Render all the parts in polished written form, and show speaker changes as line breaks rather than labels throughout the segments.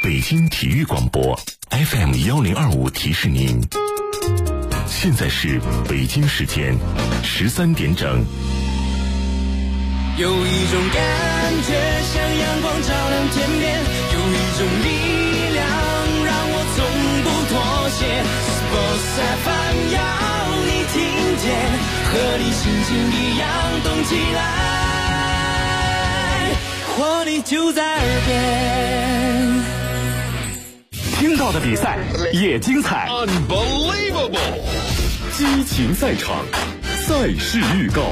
北京体育广播 FM1025提示您，现在是北京时间13点整。
有一种感觉像阳光照亮天边，有一种力量让我从不妥协。Sports FM 要你听见，和你心情一样动起来，活力就在耳边。
听到的比赛也精彩
，Unbelievable！
激情赛场，赛事预告。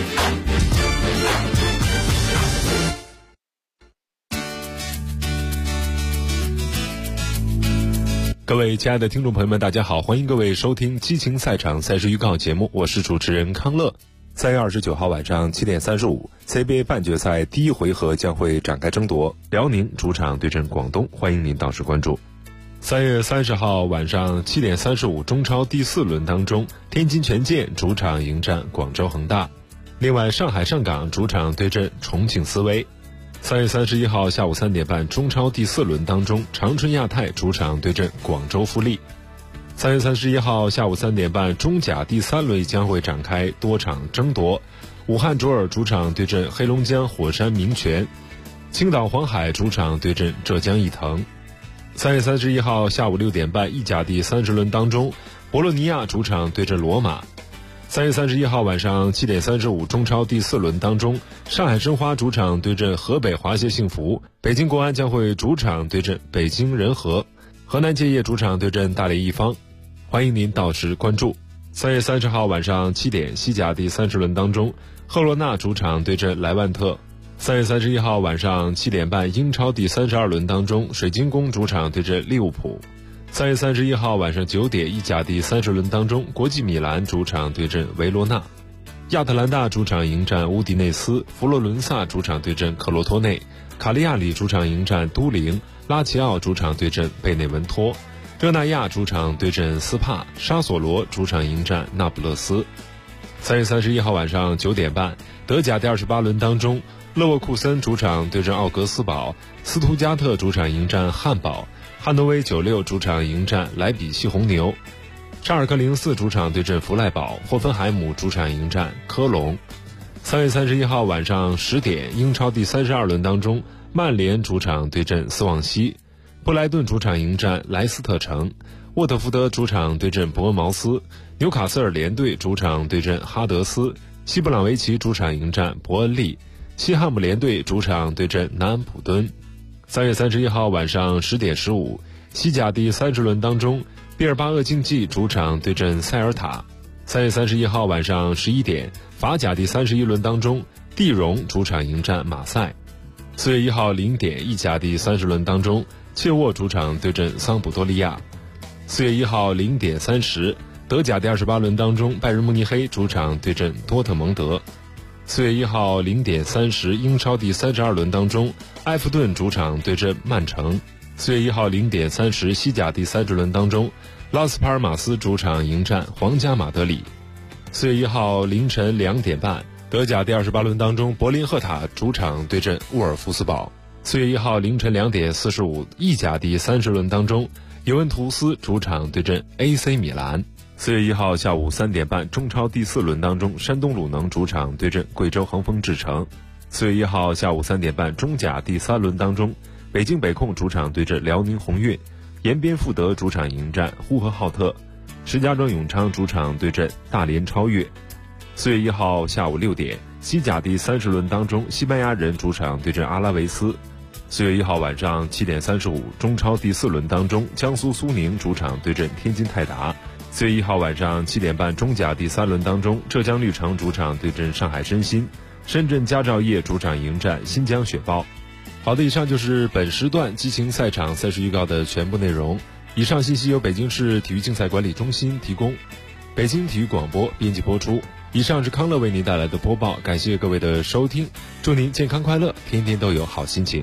各位亲爱的听众朋友们，大家好，欢迎各位收听激情赛场赛事预告节目，我是主持人康乐。3月29号晚上7点35 CBA 半决赛第一回合将会展开争夺，辽宁主场对阵广东，欢迎您到时关注。3月30号晚上7点35中超第4轮当中，天津权健主场迎战广州恒大。另外，上海上港主场对阵重庆斯威。3月31号下午3点半中超第4轮当中，长春亚泰主场对阵广州富力。3月31号下午3点半中甲第3轮将会展开多场争夺，武汉卓尔主场对阵黑龙江火山明泉，青岛黄海主场对阵浙江毅腾。3月31号下午6点半意甲第30轮当中，博洛尼亚主场对阵罗马。3月31号晚上7点35中超第4轮当中，上海申花主场对阵河北华协幸福，北京国安将会主场对阵北京人和，河南建业主场对阵大连一方，欢迎您到时关注。3月30号晚上7点西甲第30轮当中，赫罗纳主场对阵莱万特。3月31号晚上7点半英超第32轮当中，水晶宫主场对阵利物浦。3月31号晚上9点意甲第30轮当中，国际米兰主场对阵维罗纳，亚特兰大主场迎战乌迪内斯，佛罗伦萨主场对阵克罗托内，卡利亚里主场迎战都灵，拉齐奥主场对阵贝内文托，热那亚主场对阵斯帕，沙索罗主场迎战那不勒斯。3月31号晚上9点半德甲第28轮当中，勒沃库森主场对阵奥格斯堡，斯图加特主场迎战汉堡，汉诺威96主场迎战莱比锡红牛，沙尔克04主场对阵弗赖堡，霍芬海姆主场迎战科隆。3月31号晚上10点英超第32轮当中，曼联主场对阵斯旺西，布莱顿主场迎战莱斯特城，沃特福德主场对阵伯恩茅斯，纽卡斯尔联队主场对阵哈德斯，西布朗维奇主场迎战伯恩利，西汉姆联队主场对阵南安普敦。3月31号晚上10点15西甲第30轮当中，毕尔巴鄂竞技主场对阵塞尔塔。3月31号晚上11点法甲第31轮当中，蒂荣主场迎战马赛。4月1号0点意甲第30轮当中，切沃主场对阵桑普多利亚。4月1号0点30德甲第28轮当中，拜仁慕尼黑主场对阵多特蒙德。4月1号0点30英超第32轮当中，埃弗顿主场对阵曼城。4月1号0点30西甲第30轮当中，拉斯帕尔马斯主场迎战皇家马德里。4月1号凌晨2点半德甲第28轮当中，柏林赫塔主场对阵沃尔夫斯堡。4月1号凌晨2点45意甲第30轮当中，尤文图斯主场对阵 AC 米兰。4月1号下午3点半中超第4轮当中，山东鲁能主场对阵贵州恒丰智诚。4月1号下午3点半中甲第3轮当中，北京北控主场对阵辽宁宏运，延边富德主场迎战呼和浩特，石家庄永昌主场对阵大连超越。4月1号下午6点西甲第30轮当中，西班牙人主场对阵阿拉维斯。4月1号晚上7点35中超第4轮当中，江苏苏宁主场对阵天津泰达。4月1号晚上7点半中甲第3轮当中，浙江绿城主场对阵上海申鑫，深圳佳兆业主场迎战新疆雪豹。好的，以上就是本时段激情赛场赛事预告的全部内容。以上信息由北京市体育竞赛管理中心提供，北京体育广播编辑播出。以上是康乐为您带来的播报，感谢各位的收听，祝您健康快乐，天天都有好心情。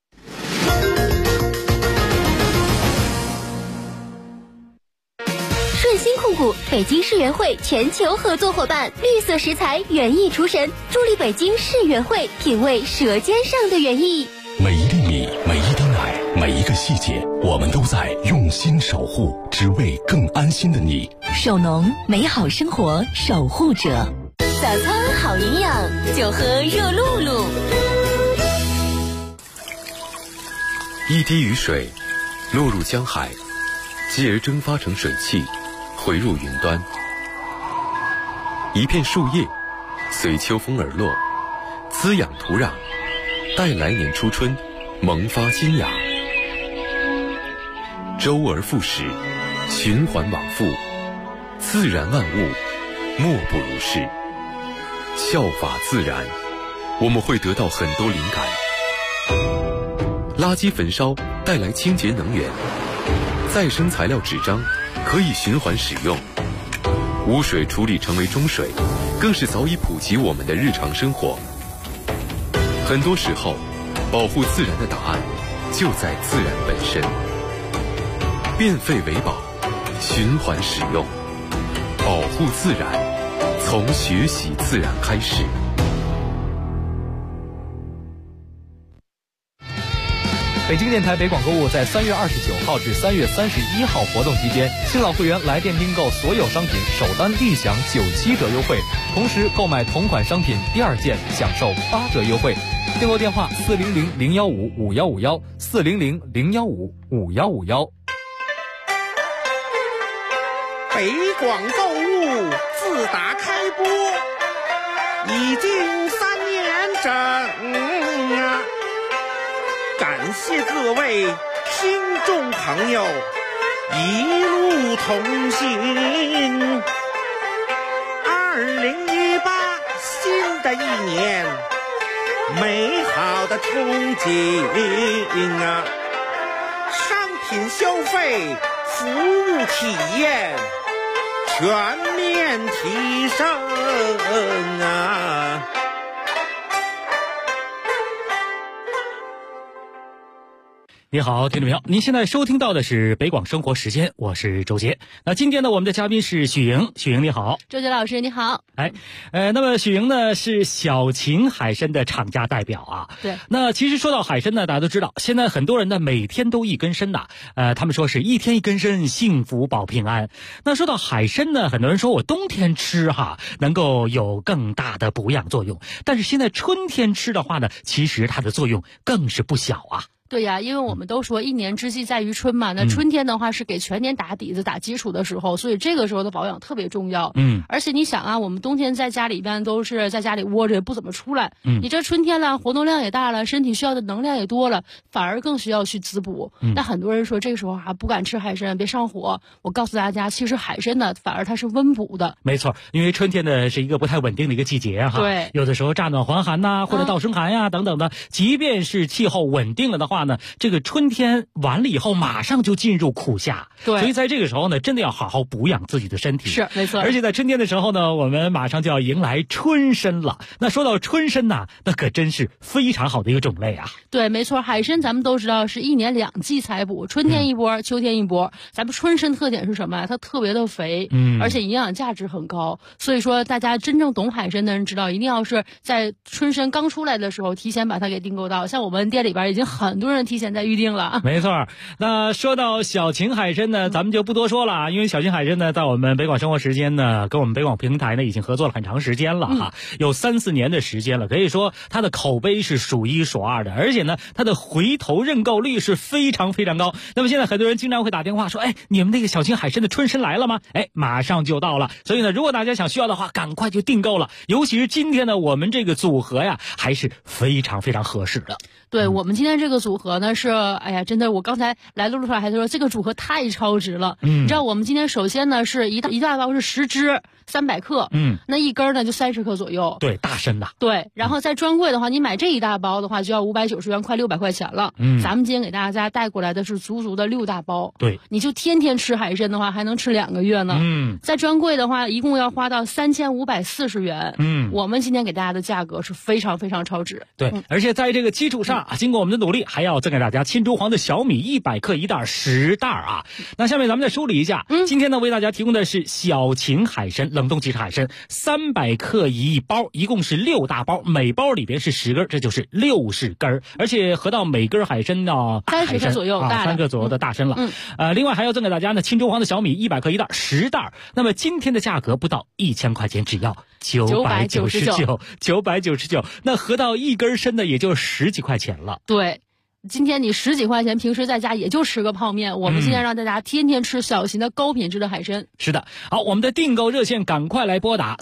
顺心控股，北京世园会全球合作伙伴，绿色食材园艺厨神，助力北京世园会品味舌尖上的园艺。
每一粒米，每一滴奶，
每一个细节，我们都在用心守护，只为更安心的你。
守农，美好生活守护者。
早餐好营养，就喝热露露。
一滴雨水落入江海，继而蒸发成水汽，回入云端。一片树叶随秋风而落，滋养土壤，待来年初春萌发新芽。周而复始，循环往复，自然万物莫不如是。效法自然，我们会得到很多灵感。垃圾焚烧带来清洁能源，再生材料纸张可以循环使用，污水处理成为中水，更是早已普及我们的日常生活。很多时候，保护自然的答案就在自然本身。变废为宝，循环使用，保护自然，从学习自然开始。
北京电台北广购物在3月29号至3月31号活动期间，新老会员来电订购所有商品首单立享97折优惠，同时购买同款商品第二件享受8折优惠。订购电话400-015-5151，400-015-5151。
北广购物自打开播已经3年整啊，感谢各位听众朋友一路同行。2018新的一年，美好的憧憬啊，商品消费，服务体验全面提升啊！
你好，听众朋友，您现在收听到的是北广生活时间，我是周杰。那今天呢，我们的嘉宾是许莹，许莹你好。
周杰老师你好。
那么许莹呢是小秦海参的厂家代表啊。
对。
那其实说到海参呢，大家都知道，现在很多人呢每天都一根参呐，他们说是一天一根参，幸福保平安。那说到海参呢，很多人说我冬天吃哈，能够有更大的补养作用，但是现在春天吃的话呢，其实它的作用更是不小啊。
对呀，因为我们都说一年之计在于春嘛，那春天的话是给全年打底子打基础的时候，所以这个时候的保养特别重要。而且你想啊，我们冬天在家里一般都是在家里窝着，也不怎么出来。你这春天了，活动量也大了，身体需要的能量也多了，反而更需要去滋补。那很多人说这个时候还不敢吃海参，别上火。我告诉大家，其实海参呢，反而它是温补的。
没错，因为春天呢是一个不太稳定的一个季节哈。
对，
有的时候乍暖还寒呐，或者倒生寒呀等等的，即便是气候稳定了的话呢，这个春天完了以后，马上就进入苦夏。
对，
所以在这个时候呢，真的要好好补养自己的身体。
是，没错。
而且在春天的时候呢，我们马上就要迎来春参了。那说到春参呐，那可真是非常好的一个种类啊。
对，没错，海参咱们都知道是1年2季采补，春天一波，秋天一波。咱们春参特点是什么呀？它特别的肥，而且营养价值很高。所以说，大家真正懂海参的人知道，一定要是在春参刚出来的时候，提前把它给订购到。像我们店里边已经很多人提前在预定了。
没错。那说到小秦海参呢，咱们就不多说了，因为小秦海参呢，在我们北广生活时间呢，跟我们北广平台呢，已经合作了很长时间了哈，有3-4年的时间了，可以说它的口碑是数1数2的，而且呢，它的回头认购率是非常非常高。那么现在很多人经常会打电话说，你们那个小秦海参的春参来了吗？马上就到了。所以呢，如果大家需要的话，赶快就订购了。尤其是今天呢，我们这个组合呀，还是非常非常合适的。
对，我们今天这个组合呢是，真的，我刚才来的路上还说这个组合太超值了。你知道我们今天首先呢是一大包是10只，300克，那一根呢就30克左右。
对，大参呐。
对，然后在专柜的话，你买这一大包的话就要590元，快600块钱了。咱们今天给大家带过来的是足足的6大包。
对，
你就天天吃海参的话，还能吃2个月呢。在专柜的话，一共要花到3540元。我们今天给大家的价格是非常非常超值。
对，而且在这个基础上，经过我们的努力，还要赠给大家青州黄的小米100克1袋10袋啊。那下面咱们再梳理一下，今天呢为大家提供的是小秦海参冷冻即食海参300克1包，一共是6大包，每包里边是10根，这就是60根，而且合到每根海参呢
30克左右
3克左右的大参了。另外还要赠给大家呢青州黄的小米100克1袋10袋，那么今天的价格不到1000块钱，只要999，那合到一根参呢也就10几块钱了。
对，今天你10几块钱，平时在家也就吃个泡面。我们今天让大家天天吃小型的高品质的海参。
是的，好，我们的订购热线赶快来拨打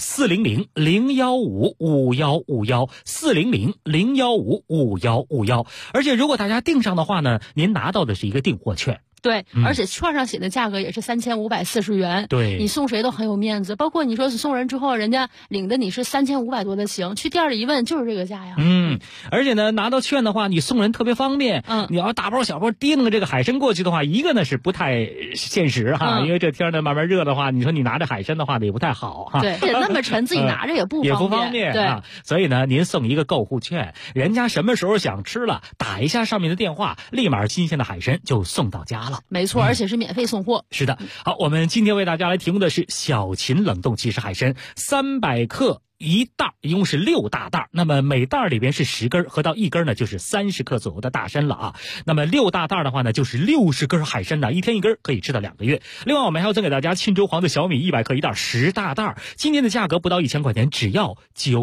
400-015-5151，400-015-5151。而且如果大家订上的话呢，您拿到的是一个订货券。
对，而且券上写的价格也是3540元。
对，
你送谁都很有面子，包括你说是送人之后，人家领的你是3500多的行，去店里一问就是这个价呀。
而且呢，拿到券的话，你送人特别方便。你要大包小包提着这个海参过去的话，一个呢是不太现实哈，因为这天呢慢慢热的话，你说你拿着海参的话呢也不太好哈。
对，那么沉，自己拿着也不
方便。
对
啊，所以呢，您送一个购物券，人家什么时候想吃了，打一下上面的电话，立马新鲜的海参就送到家了。
没错，而且是免费送货。
是的，好，我们今天为大家来提供的是小秦冷冻即食海参300克1袋，一共是6大袋，那么每袋里边是10根，合到一根呢就是30克左右的大参了啊。那么6大袋的话呢，就是60根海参呢，一天一根，可以吃到2个月。另外我们还要赠给大家青州黄的小米100克1袋10大袋，今天的价格不到1000块钱，只要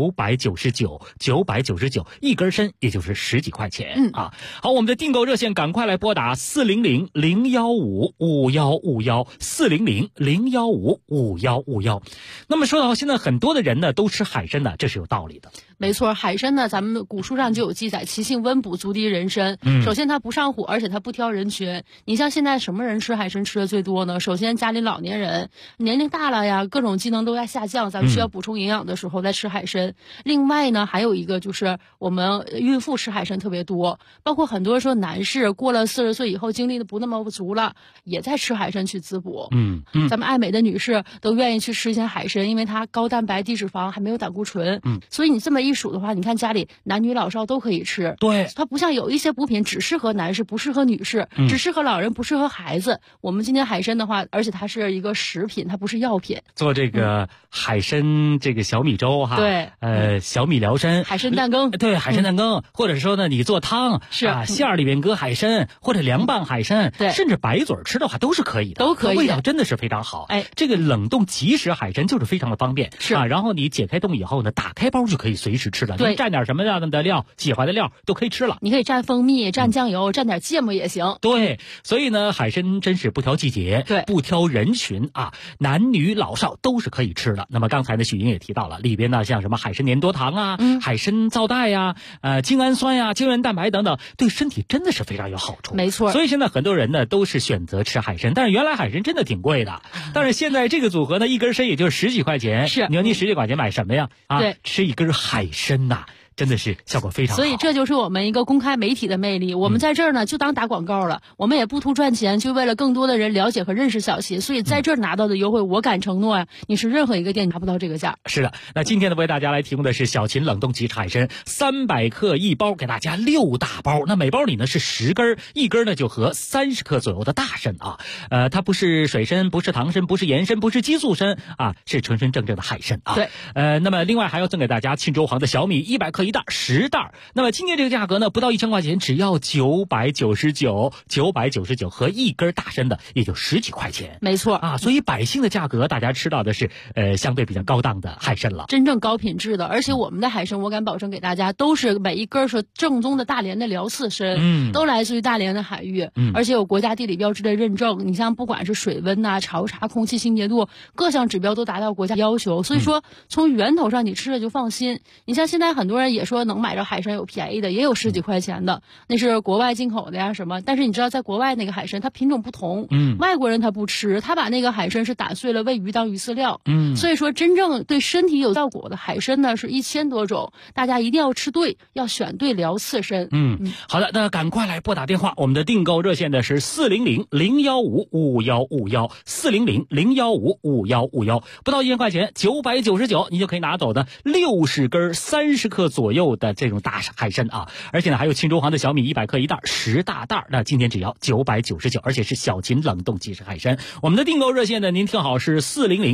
999，一根参也就是10几块钱啊。好，我们的订购热线赶快来拨打400-015-5151，400-015-5151。那么说到现在很多的人呢都吃海参呢，这是有道理的。
没错，海参呢，咱们古书上就有记载，其性温补，足敌人参。首先它不上火，而且它不挑人群。你像现在什么人吃海参吃的最多呢？首先家里老年人，年龄大了呀，各种机能都在下降，咱们需要补充营养的时候再吃海参。另外呢，还有一个就是我们孕妇吃海参特别多，包括很多说男士过了40岁以后精力的不那么足了，也在吃海参去滋补。咱们爱美的女士都愿意去吃一些海参，因为它高蛋白低脂肪，还没有胆固醇。所以你这么一数的话，你看家里男女老少都可以吃。
对，
它不像有一些补品只适合男士不适合女士，只适合老人不适合孩子。我们今天海参的话，而且它是一个食品，它不是药品。
做这个海参这个小米粥哈，
对，
小米辽参，
海参蛋羹，
对，海参蛋羹，或者说呢你做汤
是
馅儿里面搁海参，或者凉拌海参，
对，
甚至白嘴吃的话都是可以的，
都可以，
味道真的是非常好。这个冷冻即食海参就是非常的方便，
是
然后你解开冻以后呢，打开包就可以随时吃了，
对，
你蘸点什么样的料，喜欢的料都可以吃了。
你可以蘸蜂蜜，蘸酱油，蘸点芥末也行。
对，所以呢，海参真是不挑季节，
对，
不挑人群啊，男女老少都是可以吃的。那么刚才呢，许莹也提到了，里边呢像什么海参粘多糖啊，海参皂带呀，精氨酸呀，胶原蛋白等等，对身体真的是非常有好处。
没错，
所以现在很多人呢都是选择吃海参，但是原来海参真的挺贵的，但是现在这个组合呢，一根参也就10几块钱，
是，
你说你10几块钱买什么呀？
对，
吃一根海参呐。真的是效果非常好，
所以这就是我们一个公开媒体的魅力。我们在这儿呢，就当打广告了，我们也不图赚钱，就为了更多的人了解和认识小秦。所以在这儿拿到的优惠，我敢承诺呀，你是任何一个店拿不到这个价。
是的，那今天呢，为大家来提供的是小秦冷冻即食海参300克1包，给大家6大包。那每包里呢是10根，一根呢就合30克左右的大参啊。它不是水参，不是糖参，不是盐参，不是激素参啊，是纯纯正正的海参啊。
对，
那么另外还要赠给大家青州黄的小米100克1袋10袋。那么今天这个价格呢，不到1000块钱，只要999，999和一根大参的也就10几块钱。
没错
啊，所以百姓的价格，大家吃到的是相对比较高档的海参了，
真正高品质的。而且我们的海参，我敢保证给大家都是每一根是正宗的大连的辽刺参，都来自于大连的海域，而且有国家地理标志的认证。你像不管是水温呐、潮茶、空气清洁度，各项指标都达到国家要求。所以说从源头上你吃了就放心。你像现在很多人也说能买着海参有便宜的，也有10几块钱的，那是国外进口的呀什么。但是你知道在国外那个海参它品种不同，外国人他不吃，他把那个海参是打碎了喂鱼当鱼饲料，所以说真正对身体有效果的海参呢是1000多种，大家一定要吃对，要选对辽刺参。
好的，那赶快来拨打电话，我们的订购热线呢是400-015-5151，400-015-5151，不到1000块钱，999，你就可以拿走的60根30克左右左右的这种大海参啊，而且呢还有庆州行的小米100克一袋10大袋，那今天只要999，而且是小秦冷冻即食海参。我们的订购热线呢，您听好是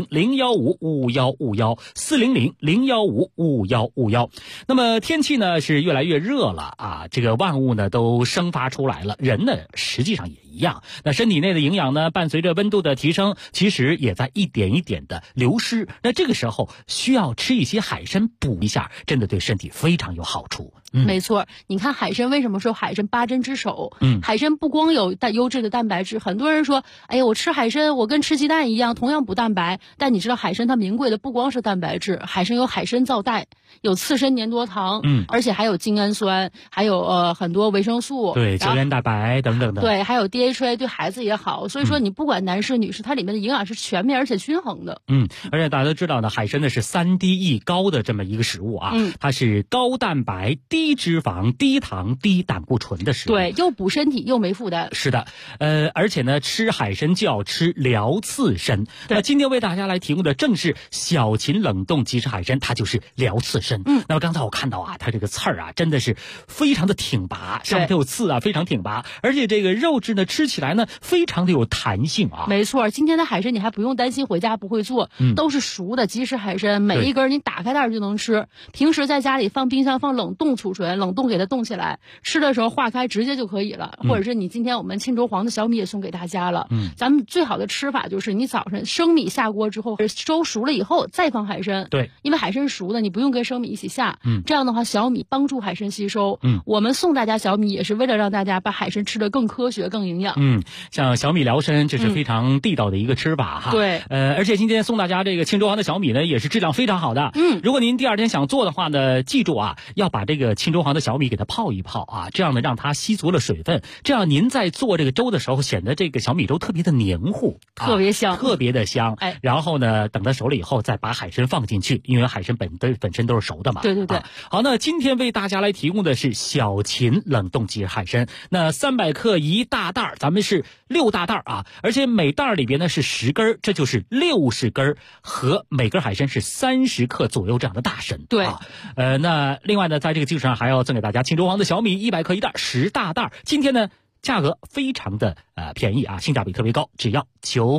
400-015-5151，400-015-5151。那么天气呢是越来越热了啊，这个万物呢都生发出来了，人呢实际上也一样。那身体内的营养呢，伴随着温度的提升，其实也在一点一点的流失。那这个时候需要吃一些海参补一下，真的对身体非常有好处。
没错，你看海参为什么说海参8珍之首？海参不光有优质的蛋白质，很多人说，哎呀，我吃海参，我跟吃鸡蛋一样，同样补蛋白。但你知道海参它名贵的不光是蛋白质，海参有海参皂苷，有次生粘多糖，而且还有精氨酸，还有很多维生素，
对，胶原蛋白等等的，
对，还有 DHA， 对孩子也好。所以说你不管男士女士，它里面的营养是全面而且均衡的。
而且大家都知道呢，海参呢是3D-E 高的这么一个食物啊，它是高蛋白、低脂肪、低糖、低胆固醇的食物，
对，又补身体又没负担。
是的，而且呢，吃海参就要吃辽刺参。那今天为大家来提供的正是小秦冷冻即食海参，它就是辽刺参。那么刚才我看到啊，它这个刺儿啊，真的是非常的挺拔，上面都有刺啊，非常挺拔，而且这个肉质呢，吃起来呢，非常的有弹性啊。
没错，今天的海参你还不用担心回家不会做，都是熟的即食海参，每一根你打开袋就能吃。平时在家里放冰箱放冷冻储存，冷冻给它冻起来，吃的时候化开直接就可以了。或者是你今天我们庆州黄的小米也送给大家了。咱们最好的吃法就是你早上生米下锅之后，粥熟了以后再放海参。
对，
因为海参熟的，你不用跟生米一起下。这样的话小米帮助海参吸收。我们送大家小米也是为了让大家把海参吃得更科学、更营养。
像小米辽参，这是非常地道的一个吃法哈。
对，
而且今天送大家这个庆州行的小米呢，也是质量非常好的。如果您第二天想做的话呢，记住啊，要把这个庆州行的小米给它泡一泡啊，这样呢让它吸足了水分，这样您在做这个粥的时候，显得这个小米粥特别的黏糊，
特别香，
特别的香。然后呢，等它熟了以后，再把海参放进去，因为海参本身都是熟的嘛。
对。
好，那今天为大家来提供的是小秦冷冻即食海参，那300克一大袋，咱们是6大袋啊，而且每袋里边呢是10根，这就是60根，和每根海参是30克左右这样的大参。
对，
那另外呢，在这个基础上还要赠给大家庆州行的小米100克一袋10大袋，今天呢价格非常的便宜啊，性价比特别高，只要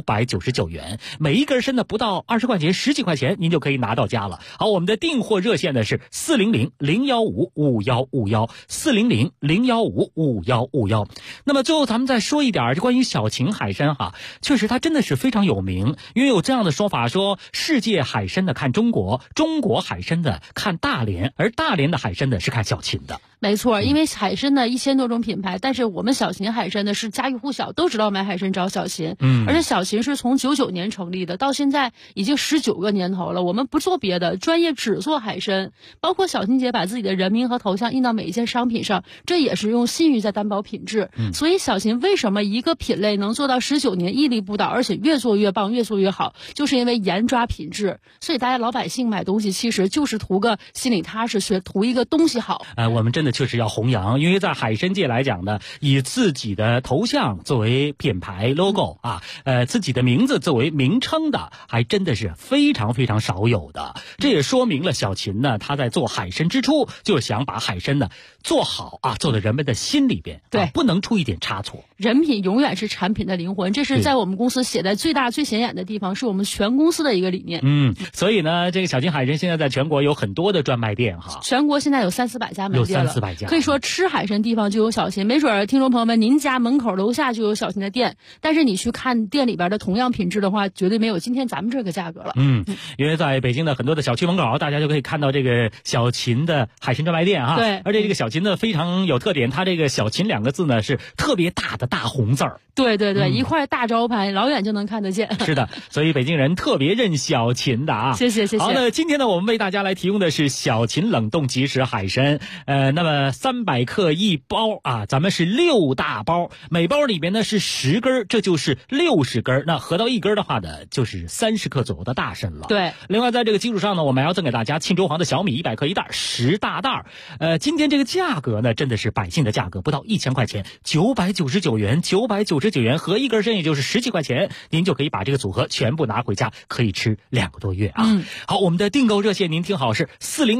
999元，每一根参呢不到20块钱，10几块钱您就可以拿到家了。好，我们的订货热线呢是400-015-5151，400-015-5151。那么最后咱们再说一点关于小秦海参哈，确实它真的是非常有名，因为有这样的说法说，世界海参的看中国，中国海参的看大连，而大连的海参的是看小秦的。
没错，因为海参呢1000多种品牌，但是我们小秦海参呢是家喻户晓，都知道买海参找小秦。而且小秦是从99年成立的，到现在已经19个年头了。我们不做别的，专业只做海参，包括小秦姐把自己的人名和头像印到每一件商品上，这也是用信誉在担保品质。所以小秦为什么一个品类能做到19年屹立不倒，而且越做越棒，越做越好，就是因为严抓品质。所以大家老百姓买东西其实就是图个心里踏实，图一个东西好。
我们真的确实要弘扬，因为在海参界来讲呢，以自己的头像作为品牌 logo 啊，自己的名字作为名称的，还真的是非常非常少有的。这也说明了小秦呢，他在做海参之初就想把海参呢做好啊，做到人们的心里边，
对，
不能出一点差错。
人品永远是产品的灵魂，这是在我们公司写在最大最显眼的地方，是我们全公司的一个理念。
所以呢，这个小秦海参现在在全国有很多的专卖店哈，
全国现在有300-400家门店了，
有300-400家，
可以说吃海参地方就有小秦，没准听众朋友们您家门口楼下就有小秦的店，但是你去看店里边的同样品质的话，绝对没有今天咱们这个价格了。
因为在北京的很多的小区门口，大家就可以看到这个小秦的海参专卖店哈。
对，
而且这个小秦呢非常有特点，它这个小秦2个字呢是特别大的大红字儿。
对，一块大招牌，老远就能看得见。
是的，所以北京人特别认小秦的啊。
谢谢。
好，那今天呢，我们为大家来提供的是小秦冷冻即食海参，那么300克一包啊，咱们是6大大包，每包里边呢是10根，这就是60根，那合到1根的话呢，就是30克左右的大参了。
对，
另外在这个基础上呢，我们还要赠给大家沁州黄的小米100克1袋，10大袋。今天这个价格呢，真的是百姓的价格，不到1000块钱，999元，999元，合1根参也就是17块钱，您就可以把这个组合全部拿回家，可以吃2个多月啊。好，我们的订购热线您听好，是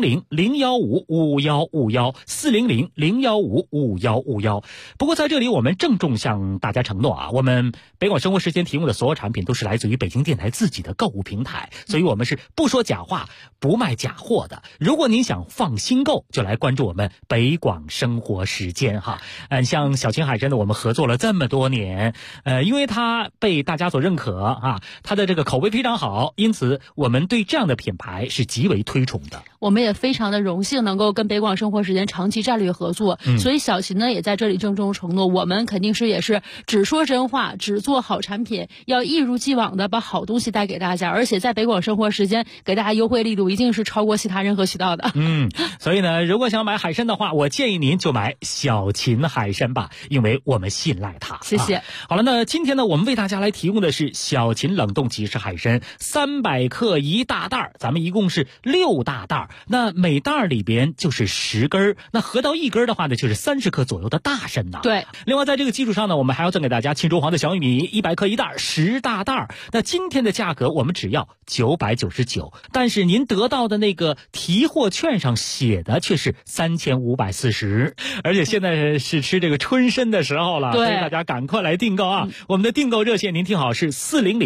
400-015-5151，400-015-5151。不过在这里我们郑重向大家承诺啊，我们北广生活时间提供的所有产品都是来自于北京电台自己的购物平台，所以我们是不说假话，不卖假货的。如果您想放心购，就来关注我们北广生活时间哈。像小秦海参呢，我们合作了这么多年，因为它被大家所认可啊，它的这个口碑非常好，因此我们对这样的品牌是极为推崇的。
我们也非常的荣幸能够跟北广生活时间长期战略合作，所以小秦呢也在这里郑重承诺，我们肯定是也是只说真话，只做好产品，要一如既往的把好东西带给大家，而且在北广生活时间给大家优惠力度一定是超过其他任何渠道的。
所以呢，如果想买海参的话，我建议您就买小秦海参吧，因为我们信赖它。
谢谢。
好了，那今天呢，我们为大家来提供的是小秦冷冻即食海参300克1大袋，咱们一共是6大袋，那每袋里边就是10根，那合到1根的话呢，就是30克左右的大参呐。
对。
另外在这个基础上呢，我们还要赠给大家沁州黄的小米100克1袋，10大袋。那今天的价格我们只要999，但是您得到的那个提货券上写的却是3540，而且现在是吃这个春参的时候了，所以大家赶快来订购啊！我们的订购热线您听好，是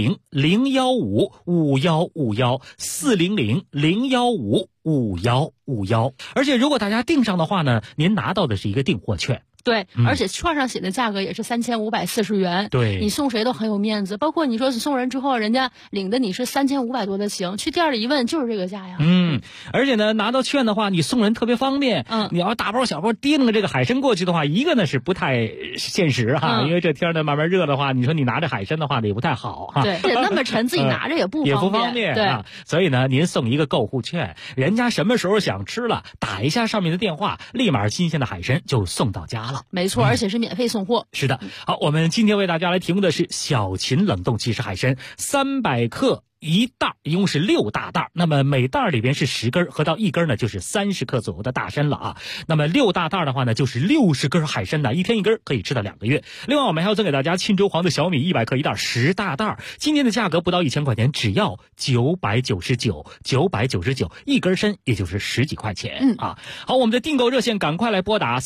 400-015-5151，400-015-5151。而且如果大家订上的话呢，您拿到的是一个订货券。
对，而且券上写的价格也是3540元。
对，
你送谁都很有面子，包括你说送人之后，人家领的你是3500多的情，去店里一问就是这个价呀。
而且呢，拿到券的话，你送人特别方便。你要大包小包提着这个海参过去的话，一个呢是不太现实哈，因为这天呢慢慢热的话，你说你拿着海参的话呢也不太好哈。
对，那么沉自己拿着也不
方便
对
啊。所以呢，您送一个购物券，人家什么时候想吃了，打一下上面的电话，立马新鲜的海参就送到家了。
没错，而且是免费送货。
是的。好，我们今天为大家来提供的是小秦冷冻即食海参300克1袋，一共是6大袋，那么每袋里边是10根，合到1根呢就是30克左右的大参了啊。那么6大袋的话呢，就是60根海参的，一天1根，可以吃到2个月。另外我们还要赠给大家沁州黄的小米100克1袋，10大袋，今天的价格不到1000块钱，只要999，999一根参也就是10几块钱啊。好，我们的订购热线赶快来拨打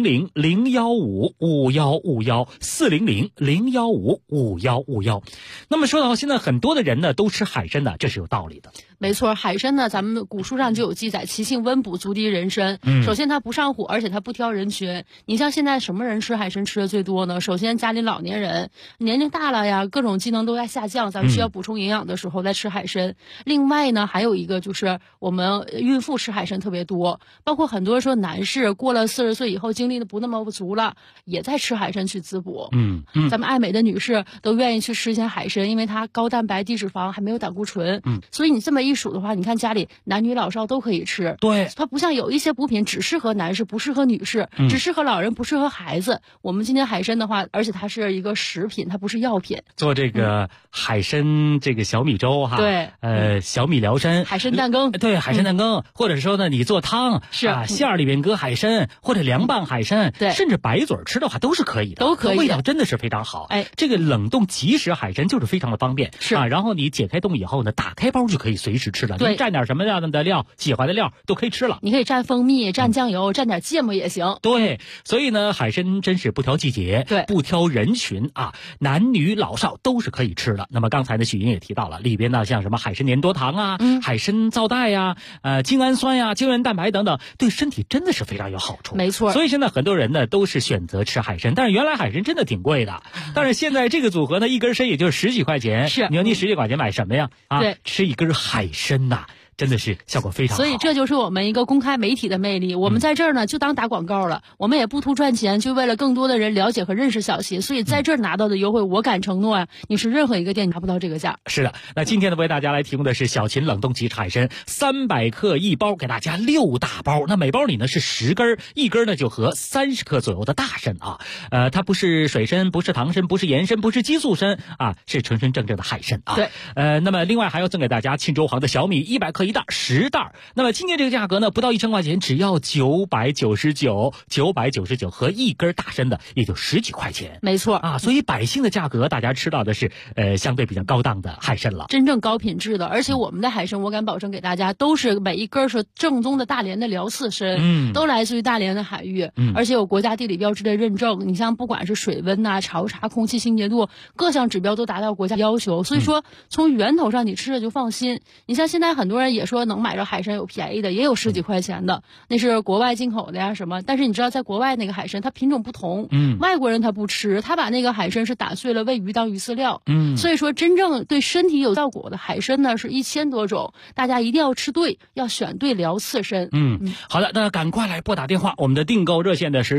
400-015-5151，400-015-5151。那么说到现在很多的人呢都吃海参的，这是有道理的。
没错，海参呢，咱们古书上就有记载，其性温补，足敌人参。首先它不上火，而且它不挑人群。你像现在什么人吃海参吃的最多呢？首先家里老年人，年龄大了呀，各种机能都在下降，咱们需要补充营养的时候再吃海参。另外呢，还有一个就是我们孕妇吃海参特别多，包括很多说男士过了40岁以后精力的不那么足了，也在吃海参去滋补。咱们爱美的女士都愿意去吃一些海参，因为它高蛋白、低脂肪，还没有胆固醇。所以你这么一数的话，你看家里男女老少都可以吃。
对，
它不像有一些补品只适合男士，不适合女士，只适合老人，不适合孩子。我们今天海参的话，而且它是一个食品，它不是药品。
做这个海参这个小米粥哈，
对，
小米辽参，
海参蛋羹，
对，海参蛋羹，或者说呢，你做汤
是
馅儿里边搁海参，或者凉拌海参，
对，
甚至白嘴吃的话都是可以的，
都可以，
味道真的是非常好。这个冷冻即食海参就是非常的方便，
是
然后你解开冻以后呢，打开包就可以随时吃了，
对，
你蘸点什么样的料，喜欢的料都可以吃了。
你可以蘸蜂蜜，蘸酱油，蘸点芥末也行。
对，所以呢，海参真是不挑季节，
对，
不挑人群啊，男女老少都是可以吃的。那么刚才呢，许莹也提到了，里边呢像什么海参粘多糖啊，海参皂带呀，精氨酸呀，胶原蛋白等等，对身体真的是非常有好处。
没错，
所以现在很多人呢都是选择吃海参，但是原来海参真的挺贵的，但是现在这个组合呢，一根参也就是10几块钱。
是，
你说你10几块钱买什么呀？
对，
吃一根海参呐， 真的是效果非常好。
所以这就是我们一个公开媒体的魅力。我们在这儿呢就当打广告了，我们也不图赚钱，就为了更多的人了解和认识小秦。所以在这儿拿到的优惠，我敢承诺啊，你是任何一个店拿不到这个价。
是的，那今天呢为大家来提供的是小秦冷冻鸡翅海参300克一包，给大家6大包。那每包里呢是10根，一根呢就合30克左右的大参啊。它不是水参，不是糖参，不是盐参，不是激素参啊，是纯纯正正的海参啊。
对。
那么另外还要赠给大家沁州行的小米100克一袋10袋。那么今天这个价格呢不到1000块钱，只要999和一根大参的也就10几块钱。
没错
啊，所以百姓的价格大家吃到的是相对比较高档的海参了，
真正高品质的。而且我们的海参我敢保证给大家都是每一根是正宗的大连的辽刺参，都来自于大连的海域，而且有国家地理标志的认证。你像不管是水温啊、潮茶、空气清洁度，各项指标都达到国家要求。所以说从源头上你吃着就放心。你像现在很多人也说能买着海参，有便宜的也有10几块钱的，那是国外进口的呀什么。但是你知道在国外那个海参它品种不同，外国人他不吃，他把那个海参是打碎了喂鱼当鱼饲料，所以说真正对身体有效果的海参呢是1000多种，大家一定要吃对，要选对辽刺参。
好的，那赶快来拨打电话，我们的订购热线呢是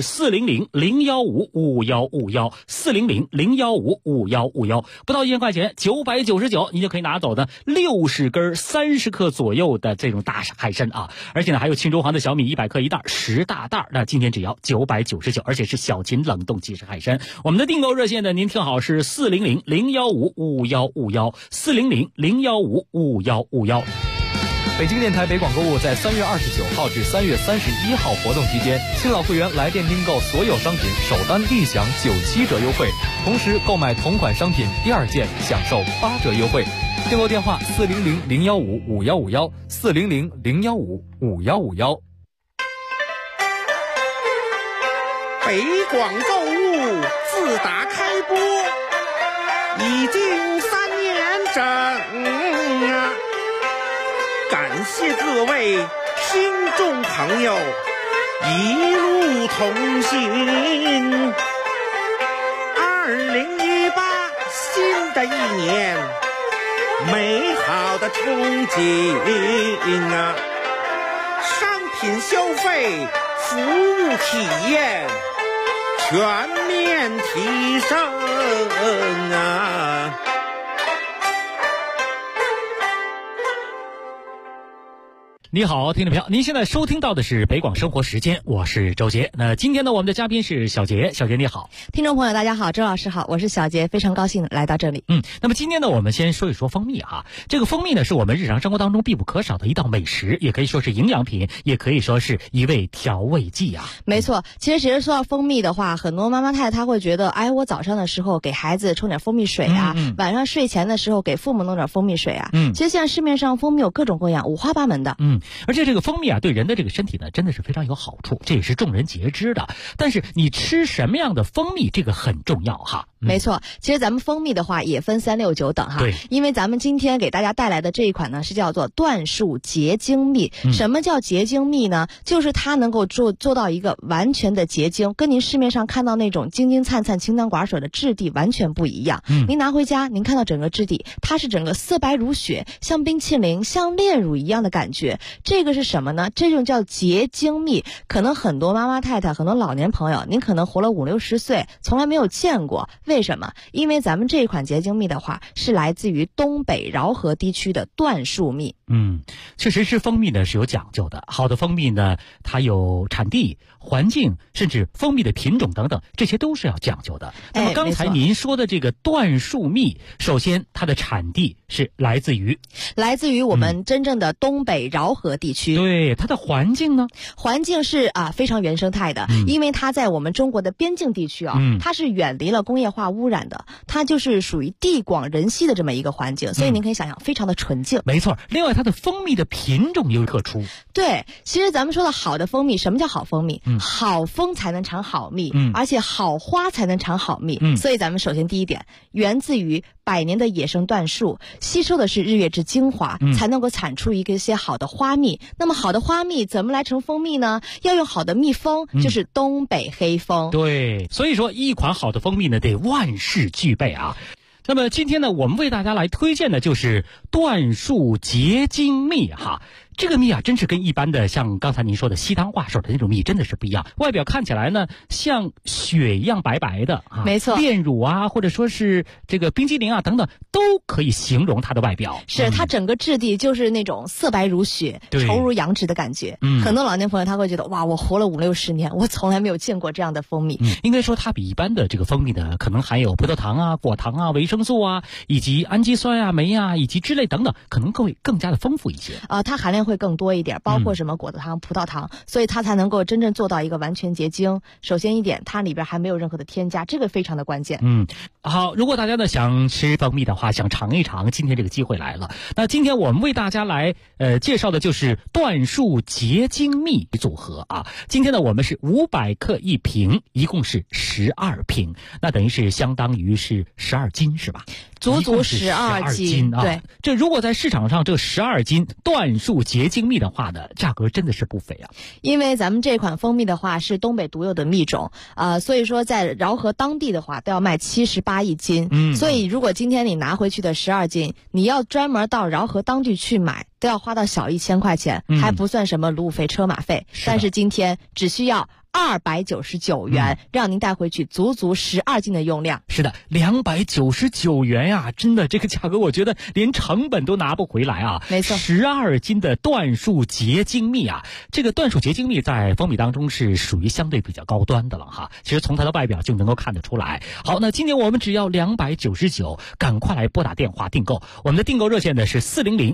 400-015-5151，400-015-5151，不到1000块钱，999你就可以拿走的60根30克左右的这种大海参啊，而且呢还有沁州行的小米100克一袋10大袋，那今天只要999，而且是小秦冷冻鸡翅海参。我们的订购热线呢，您听好是400-015-5151，400-015-5151。
北京电台北广购物在3月29号至3月31号活动期间，新老会员来电订购所有商品首单立享97折优惠，同时购买同款商品第2件享受8折优惠。订购电话400-015-5151，400-015-5151。
北广购物自打开播已经3年整啊！感谢各位听众朋友一路同行。2018新的一年，美好的憧憬啊！商品消费，服务体验全面提升啊！
你好，听众朋友，您现在收听到的是北广生活时间，我是周杰。那今天呢，我们的嘉宾是小杰。小杰你好。
听众朋友大家好，周老师好，我是小杰，非常高兴来到这里。
那么今天呢，我们先说一说蜂蜜哈。这个蜂蜜呢，是我们日常生活当中必不可少的一道美食，也可以说是营养品，也可以说是一味调味剂啊。
没错，其实说到蜂蜜的话，很多妈妈太太她会觉得，哎，我早上的时候给孩子冲点蜂蜜水啊，晚上睡前的时候给父母弄点蜂蜜水啊。其实现在市面上蜂蜜有各种各样，五花八门的。
而且这个蜂蜜啊，对人的这个身体呢，真的是非常有好处，这也是众人皆知的。但是你吃什么样的蜂蜜，这个很重要哈。
没错，其实咱们蜂蜜的话也分3、6、9等哈。
对，
因为咱们今天给大家带来的这一款呢，是叫做椴树结晶蜜。什么叫结晶蜜呢？就是它能够做到一个完全的结晶，跟您市面上看到那种晶晶灿灿、清汤寡水的质地完全不一样。您拿回家，您看到整个质地，它是整个色白如雪，像冰淇淋、像炼乳一样的感觉。这个是什么呢？这种叫结晶蜜。可能很多妈妈太太、很多老年朋友，您可能活了50、60岁，从来没有见过。为什么？因为咱们这一款结晶蜜的话，是来自于东北饶河地区的椴树蜜。
确实吃蜂蜜呢是有讲究的。好的蜂蜜呢，它有产地、环境，甚至蜂蜜的品种等等，这些都是要讲究的。那么刚才您说的这个椴树蜜，首先它的产地是来自于
我们真正的东北饶河地区。
对，它的环境呢？
环境是非常原生态的，因为它在我们中国的边境地区它是远离了工业化污染的，它就是属于地广人稀的这么一个环境，所以您可以想象非常的纯净。
没错，另外它的蜂蜜的品种又特殊。
对，其实咱们说的好的蜂蜜，什么叫好蜂蜜？好蜂才能产好蜜，而且好花才能产好蜜。所以咱们首先第一点，源自于100年的野生椴树，吸收的是日月之精华，才能够产出一些好的花蜜。那么好的花蜜怎么来成蜂蜜呢？要用好的蜜蜂，就是东北黑蜂。
对，所以说一款好的蜂蜜呢，得万事俱备啊。 那么今天呢，我们为大家来推荐的就是椴树结晶蜜哈。这个蜜啊，真是跟一般的像刚才您说的西汤挂手的那种蜜真的是不一样。外表看起来呢，像雪一样白白的啊，
没错，
炼乳啊，或者说是这个冰激凌啊等等，都可以形容它的外表。
是它整个质地就是那种色白如雪、稠如羊脂的感觉。很多老年朋友他会觉得，哇，我活了50、60年，我从来没有见过这样的蜂蜜。
应该说它比一般的这个蜂蜜呢，可能含有葡萄糖啊、果糖啊、维生素啊，以及氨基酸啊、酶啊，以及脂类等等，可能会更加的丰富一些。
它含量会更多一点，包括什么果糖、葡萄糖，所以它才能够真正做到一个完全结晶。首先一点，它里边还没有任何的添加，这个非常的关键。
好，如果大家呢想吃蜂蜜的话，想尝一尝，今天这个机会来了。那今天我们为大家来介绍的就是椴树结晶蜜组合啊。今天呢我们是500克1瓶，一共是12瓶，那等于是相当于是12斤是吧？
足足12斤
啊！
对，
这如果在市场上这12斤椴树结晶蜜的话呢，价格真的是不菲啊。
因为咱们这款蜂蜜的话是东北独有的蜜种所以说在饶河当地的话都要卖78一斤。所以如果今天你拿回去的12斤，你要专门到饶河当地去买，都要花到小1000块钱，还不算什么路费、车马费。但是今天只需要299元，让您带回去足足12斤的用量。
是的，299元呀，真的这个价格我觉得连成本都拿不回来啊。
没错
，12斤的椴树结晶蜜啊，这个椴树结晶蜜在蜂蜜当中是属于相对比较高端的了哈。其实从它的外表就能够看得出来。好，那今天我们只要299，赶快来拨打电话订购。我们的订购热线呢是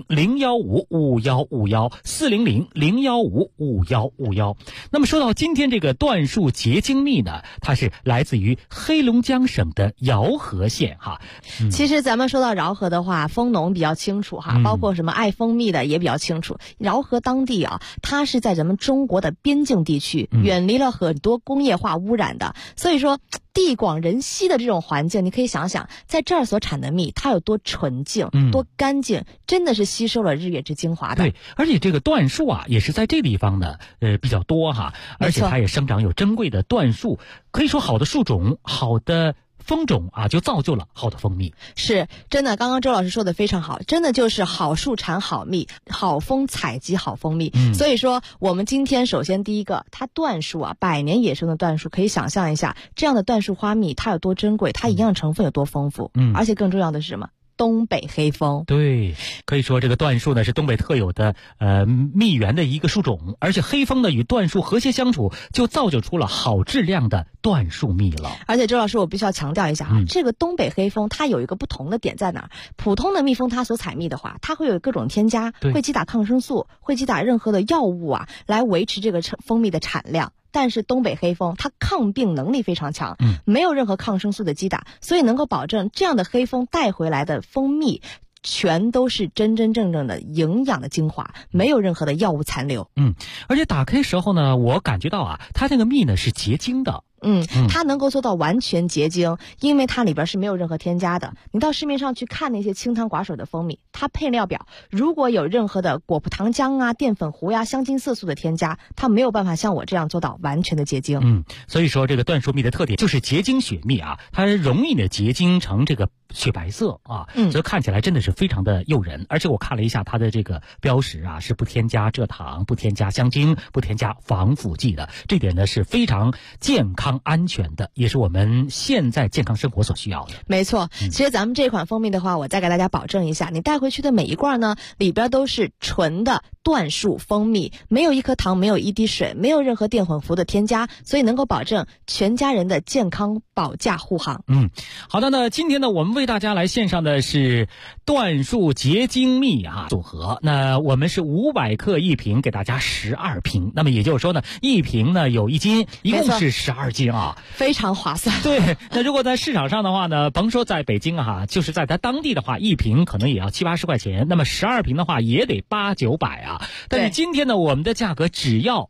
400-015-5151，400-015-5151。那么说到今天这个椴树结晶蜜呢，它是来自于黑龙江省的饶河县哈。
其实咱们说到饶河的话，蜂农比较清楚哈，包括什么爱蜂蜜的也比较清楚。饶河当地啊，它是在咱们中国的边境地区，远离了很多工业化污染的，所以说地广人稀的这种环境，你可以想想在这儿所产的蜜它有多纯净、多干净，真的是吸收了日月之精华的。
对，而且这个椴树啊也是在这地方呢比较多哈，而且它也生长有珍贵的椴树，可以说好的树种、好的蜂种啊，就造就了好的蜂蜜。
是真的，刚刚周老师说的非常好，真的就是好树产好蜜，好蜂采集好蜂蜜。所以说我们今天首先第一个，它椴树啊，100年野生的椴树，可以想象一下这样的椴树花蜜它有多珍贵，它营养成分有多丰富。而且更重要的是什么？东北黑蜂。
对，可以说这个椴树呢是东北特有的蜜源的一个树种，而且黑蜂呢与椴树和谐相处，就造就出了好质量的椴树蜜了。
而且周老师，我必须要强调一下这个东北黑蜂它有一个不同的点在哪儿？普通的蜜蜂它所采蜜的话，它会有各种添加，会击打抗生素，会击打任何的药物啊，来维持这个蜂蜜的产量。但是东北黑蜂它抗病能力非常强，没有任何抗生素的击打，所以能够保证这样的黑蜂带回来的蜂蜜全都是真真正正的营养的精华，没有任何的药物残留。
而且打开时候呢，我感觉到啊，它这个蜜呢是结晶的。
它能够做到完全结晶，因为它里边是没有任何添加的。你到市面上去看那些清汤寡水的蜂蜜，它配料表如果有任何的果葡糖浆啊、淀粉糊呀、香精色素的添加，它没有办法像我这样做到完全的结晶。
所以说这个椴树蜜的特点就是结晶雪蜜啊，它容易的结晶成这个雪白色啊，所以看起来真的是非常的诱人。而且我看了一下它的这个标识啊，是不添加蔗糖、不添加香精、不添加防腐剂的，这点呢是非常健康安全的，也是我们现在健康生活所需要的。
没错，其实咱们这款蜂蜜的话，我再给大家保证一下，你带回去的每一罐呢，里边都是纯的椴树蜂蜜，没有一颗糖，没有一滴水，没有任何淀粉糊的添加，所以能够保证全家人的健康保驾护航。
好的呢，今天呢我们为大家来献上的是椴树结晶蜜组合，那我们是500克1瓶，给大家12瓶，那么也就是说呢，1瓶呢有1斤，一共是12斤啊，
非常划算。
对，那如果在市场上的话呢，甭说在北京就是在它当地的话，1瓶可能也要70-80块钱，那么12瓶的话也得800-900啊。但是今天呢，我们的价格只要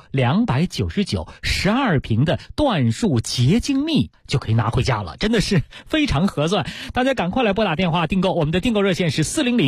299，12瓶的椴树结晶蜜就可以拿回家了，真的是非常合算。大家赶快来拨打电话订购，我们的订购热线是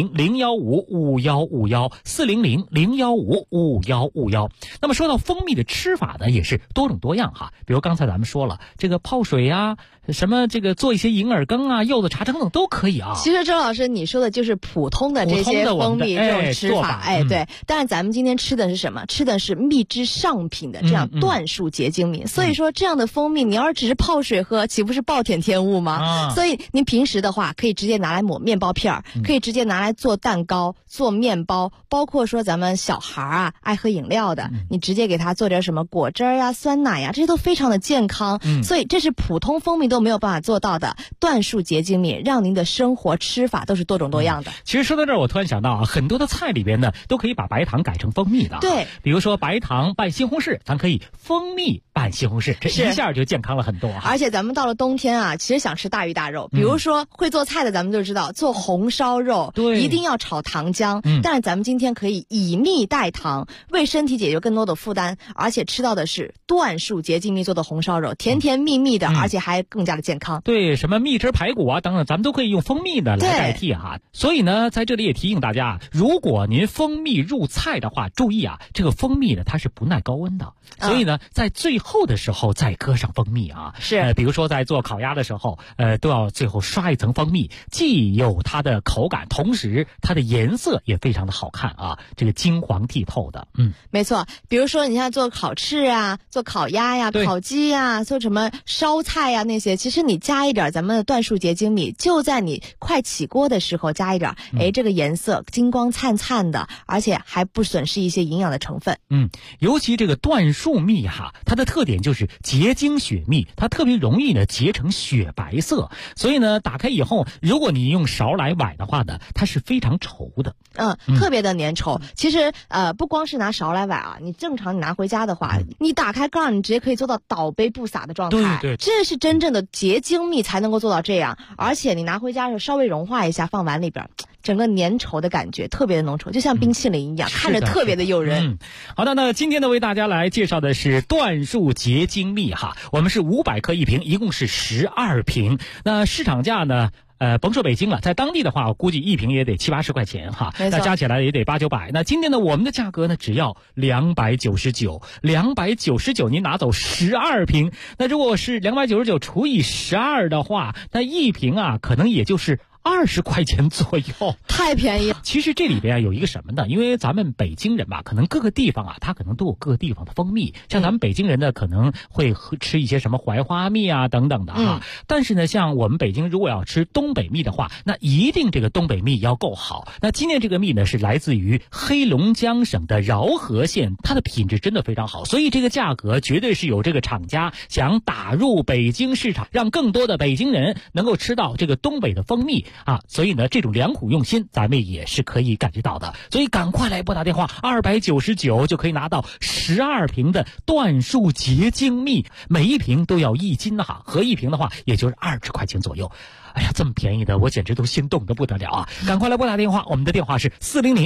400-015-5151，400-015-5151。那么说到蜂蜜的吃法呢，也是多种多样哈。比如刚才咱们说了，这个泡水啊，什么这个做一些银耳羹啊、柚子茶等等都可以啊。
其实周老师你说的就是普通的这些蜂蜜这种吃法，对。但是咱们今天吃的是什么？吃的是蜜之上品的这样椴树结晶蜜。所以说这样的蜂蜜，你要是只是泡水喝，岂不是暴殄天物吗？所以您平时的话，可以直接拿来抹面包片，可以直接拿来做蛋糕、做面包，包括说咱们小孩啊爱喝饮料的，你直接给他做点什么果汁啊、酸奶呀，这些都非常的健康。所以这是普通蜂蜜都没有办法做到的椴树结晶蜜，让您的生活吃法都是多种多样的。
其实说到这儿，我突然想到啊，很多的菜里边呢都可以把白糖改成蜂蜜的。
对，
比如说白糖拌西红柿，咱可以蜂蜜拌西红柿，这一下就健康了很多。
而且咱们到了冬天啊，其实想吃大鱼大肉，比如说会做菜的咱们就知道，做红烧肉
对
一定要炒糖浆，但是咱们今天可以以蜜代糖，为身体解决更多的负担，而且吃到的是椴树结晶蜜做的红烧肉，甜甜蜜蜜的，而且还更加的健康。
对，什么蜜汁排骨啊等等，咱们都可以用蜂蜜的来代替哈。所以呢，在这里也提醒大家，如果您蜂蜜入菜的话，注意啊，这个蜂蜜呢它是不耐高温的，所以呢在最后的时候再搁上蜂蜜啊。
是，
比如说在做烤鸭的时候，都要最后刷一层蜂蜜，既有它的口感，同时它的颜色也非常的好看啊，这个金黄剔透的。
没错。比如说你像做烤翅啊、做烤鸭呀、烤鸡呀、做什么烧菜呀那些，其实你加一点咱们的椴树结晶蜜，就在你快起锅的时候加一点，这个颜色金光灿灿的，而且还不损失一些营养的成分。
尤其这个椴树蜜哈，它的特点就是结晶雪蜜，它特别容易呢结成雪白色，所以呢打开以后，如果你用勺来崴的话呢，它是非常稠的。
特别的粘稠。其实不光是拿勺来崴啊，你正常你拿回家的话，你打开盖，你直接可以做到倒杯不洒的状态。
对，
这是真正的结晶蜜才能够做到这样。而且你拿回家的时候稍微融化一下，放碗里边，整个粘稠的感觉特别的浓稠，就像冰淇淋一样，看着特别的诱人。
好的，那今天呢为大家来介绍的是椴树结晶蜜哈，我们是500克一瓶，一共是12瓶。那市场价呢？甭说北京了，在当地的话，我估计一瓶也得70-80块钱哈，那加起来也得800-900。那今天呢，我们的价格呢只要299，299您拿走12瓶。那如果是299除以12的话，那一瓶啊，可能也就是20块钱左右，
太便宜了。
其实这里边有一个什么呢？因为咱们北京人吧，可能各个地方啊，它可能都有各个地方的蜂蜜。像咱们北京人呢，可能会吃一些什么槐花蜜啊等等的啊。但是呢，像我们北京如果要吃东北蜜的话，那一定这个东北蜜要够好。那今天这个蜜呢，是来自于黑龙江省的饶河县，它的品质真的非常好，所以这个价格绝对是有这个厂家想打入北京市场，让更多的北京人能够吃到这个东北的蜂蜜。所以呢，这种良苦用心咱们也是可以感觉到的，所以赶快来拨打电话，299就可以拿到12瓶的椴树结晶蜜，每一瓶都要1斤哈，合一瓶的话也就是20块钱左右。哎呀，这么便宜的，我简直都心动得不得了啊！赶快来拨打电话，我们的电话是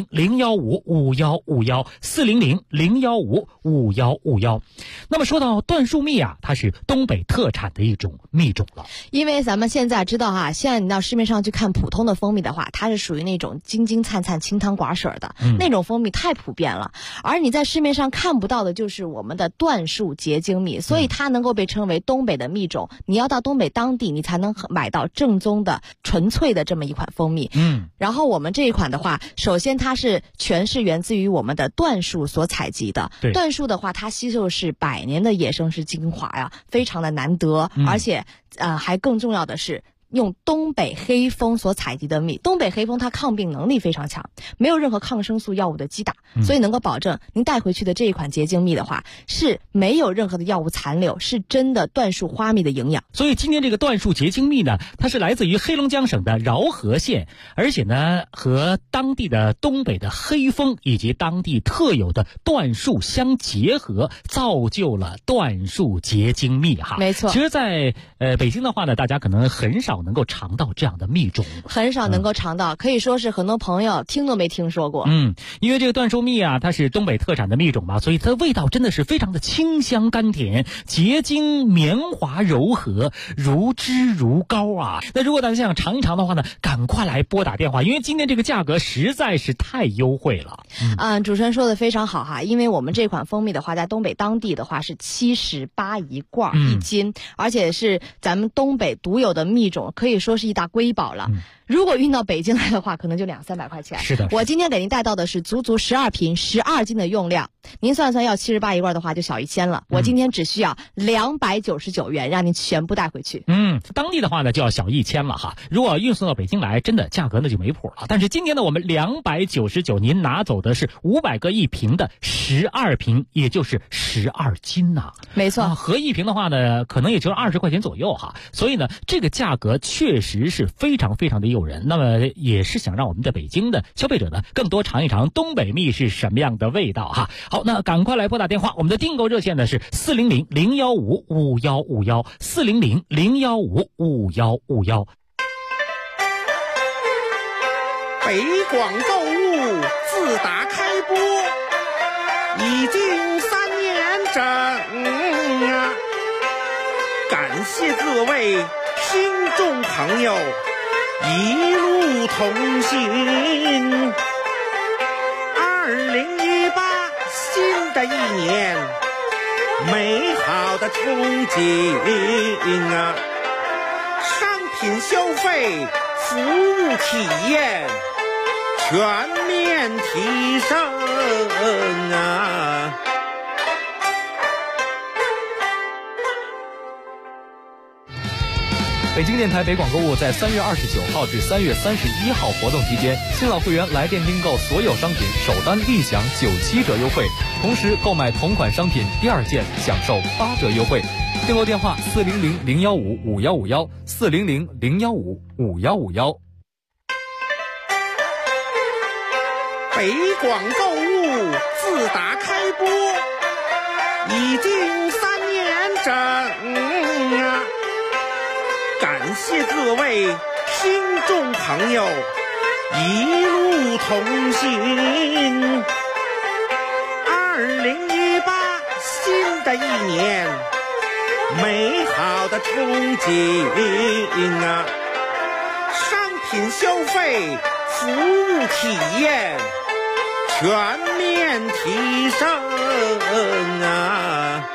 400-015-5151，400-015-5151。那么说到椴树蜜啊，它是东北特产的一种蜜种了。
因为咱们现在知道哈，现在你到市面上去看普通的蜂蜜的话，它是属于那种金金灿灿、清汤寡水的，那种蜂蜜太普遍了。而你在市面上看不到的就是我们的椴树结晶蜜，所以它能够被称为东北的蜜种。你要到东北当地，你才能买到正宗的纯粹的这么一款蜂蜜。然后我们这一款的话，首先它是全是源自于我们的椴树所采集的。椴树的话，它吸收是100年的野生式精华呀，非常的难得，而且还更重要的是用东北黑蜂所采集的蜜。东北黑蜂它抗病能力非常强，没有任何抗生素药物的击打，所以能够保证您带回去的这一款结晶蜜的话是没有任何的药物残留，是真的椴树花蜜的营养。
所以今天这个椴树结晶蜜呢，它是来自于黑龙江省的饶河县，而且呢和当地的东北的黑蜂以及当地特有的椴树相结合，造就了椴树结晶蜜哈。
没错。
其实在北京的话呢，大家可能很少少能够尝到这样的蜜种，
很少能够尝到，可以说是很多朋友听都没听说过。
因为这个椴树蜜啊，它是东北特产的蜜种嘛，所以它的味道真的是非常的清香甘甜，结晶绵滑柔和，如脂如膏啊。那如果大家想尝一尝的话呢，赶快来拨打电话，因为今天这个价格实在是太优惠了。
主持人说的非常好哈，因为我们这款蜂蜜的话，在东北当地的话是78一罐1斤，而且是咱们东北独有的蜜种，可以说是一大瑰宝了。如果运到北京来的话，可能就200-300块钱。
是的，
我今天给您带到的是足足12瓶12斤的用量，您算算要78一罐的话就小1000了。我今天只需要299元，让您全部带回去。
当地的话呢就要小1000了哈。如果运送到北京来，真的价格那就没谱了。但是今天呢，我们299，您拿走的是500个1瓶的12瓶，也就是12斤呐。
没错，
合1瓶的话呢，可能也就20块钱左右哈。所以呢，这个价格确实是非常非常的诱人。那么也是想让我们在北京的消费者呢，更多尝一尝东北蜜是什么样的味道哈。好，那赶快来拨打电话，我们的订购热线呢是400-015-5151，400-015-5151。
北广购物自打开播已经3年整啊，感谢各位听众朋友一路同行。2018新的一年，美好的憧憬啊，商品消费服务体验全面提升啊！
北京电台北广购物在3月29号至3月31号活动期间，新老会员来电订购所有商品首单立享97折优惠，同时购买同款商品第2件享受8折优惠。订购电话400-015-5151，400-015-5151。
北广购物自打开播已经3年整啊，感谢各位听众朋友一路同行。2018新的一年，美好的憧憬啊，商品消费服务体验全面提升啊！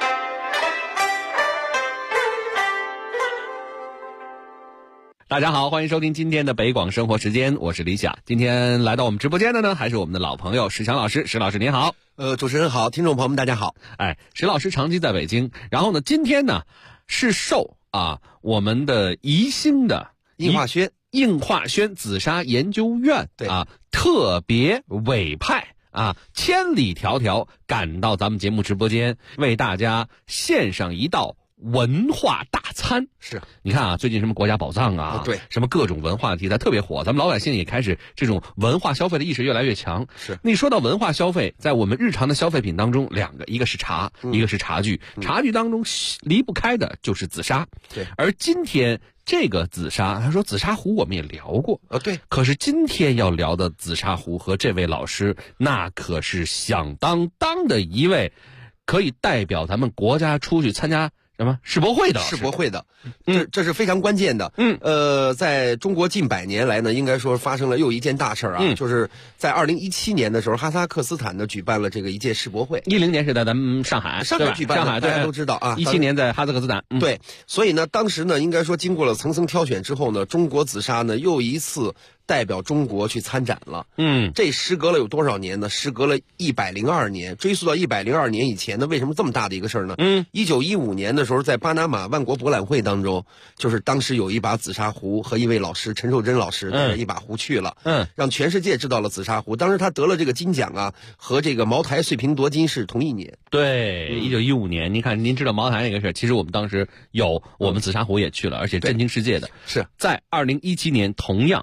大家好，欢迎收听今天的北广生活时间，我是李想。今天来到我们直播间的呢，还是我们的老朋友石强老师。石老师您好。
主持人好，听众朋友们大家好。
石老师长期在北京，然后呢，今天呢是受我们的宜兴的
应
化轩紫砂研究院特别委派千里迢迢赶到咱们节目直播间，为大家献上一道文化大餐。
是，
你看最近什么国家宝藏
对，
什么各种文化题材特别火，咱们老百姓也开始这种文化消费的意识越来越强。
是，
那说到文化消费，在我们日常的消费品当中，两个，一个是茶，一个是茶具。茶具当中离不开的就是紫砂。
对，
而今天这个紫砂，他说紫砂壶我们也聊过
对，
可是今天要聊的紫砂壶和这位老师，那可是响当当的一位，可以代表咱们国家出去参加什么世博会的，
这是非常关键的。在中国近100年来呢，应该说发生了又一件大事就是在2017年的时候，哈萨克斯坦呢举办了这个一届世博会。
10年是在咱们上海
举办的，大家都知道
17年在哈萨克斯坦。
对，所以呢，当时呢，应该说经过了层层挑选之后呢，中国紫砂呢又一次代表中国去参展了。这时隔了有多少年呢？时隔了102年，追溯到102年以前呢，为什么这么大的一个事儿呢？1915年的时候，在巴拿马万国博览会当中，就是当时有一把紫砂壶和一位老师陈寿珍老师带着一把壶去了，让全世界知道了紫砂壶。当时他得了这个金奖和这个茅台碎瓶夺金是同一年。
对，1915年，您看，您知道茅台那个事儿，其实我们当时我们紫砂壶也去了，而且震惊世界的。
是
在2017年，同样这次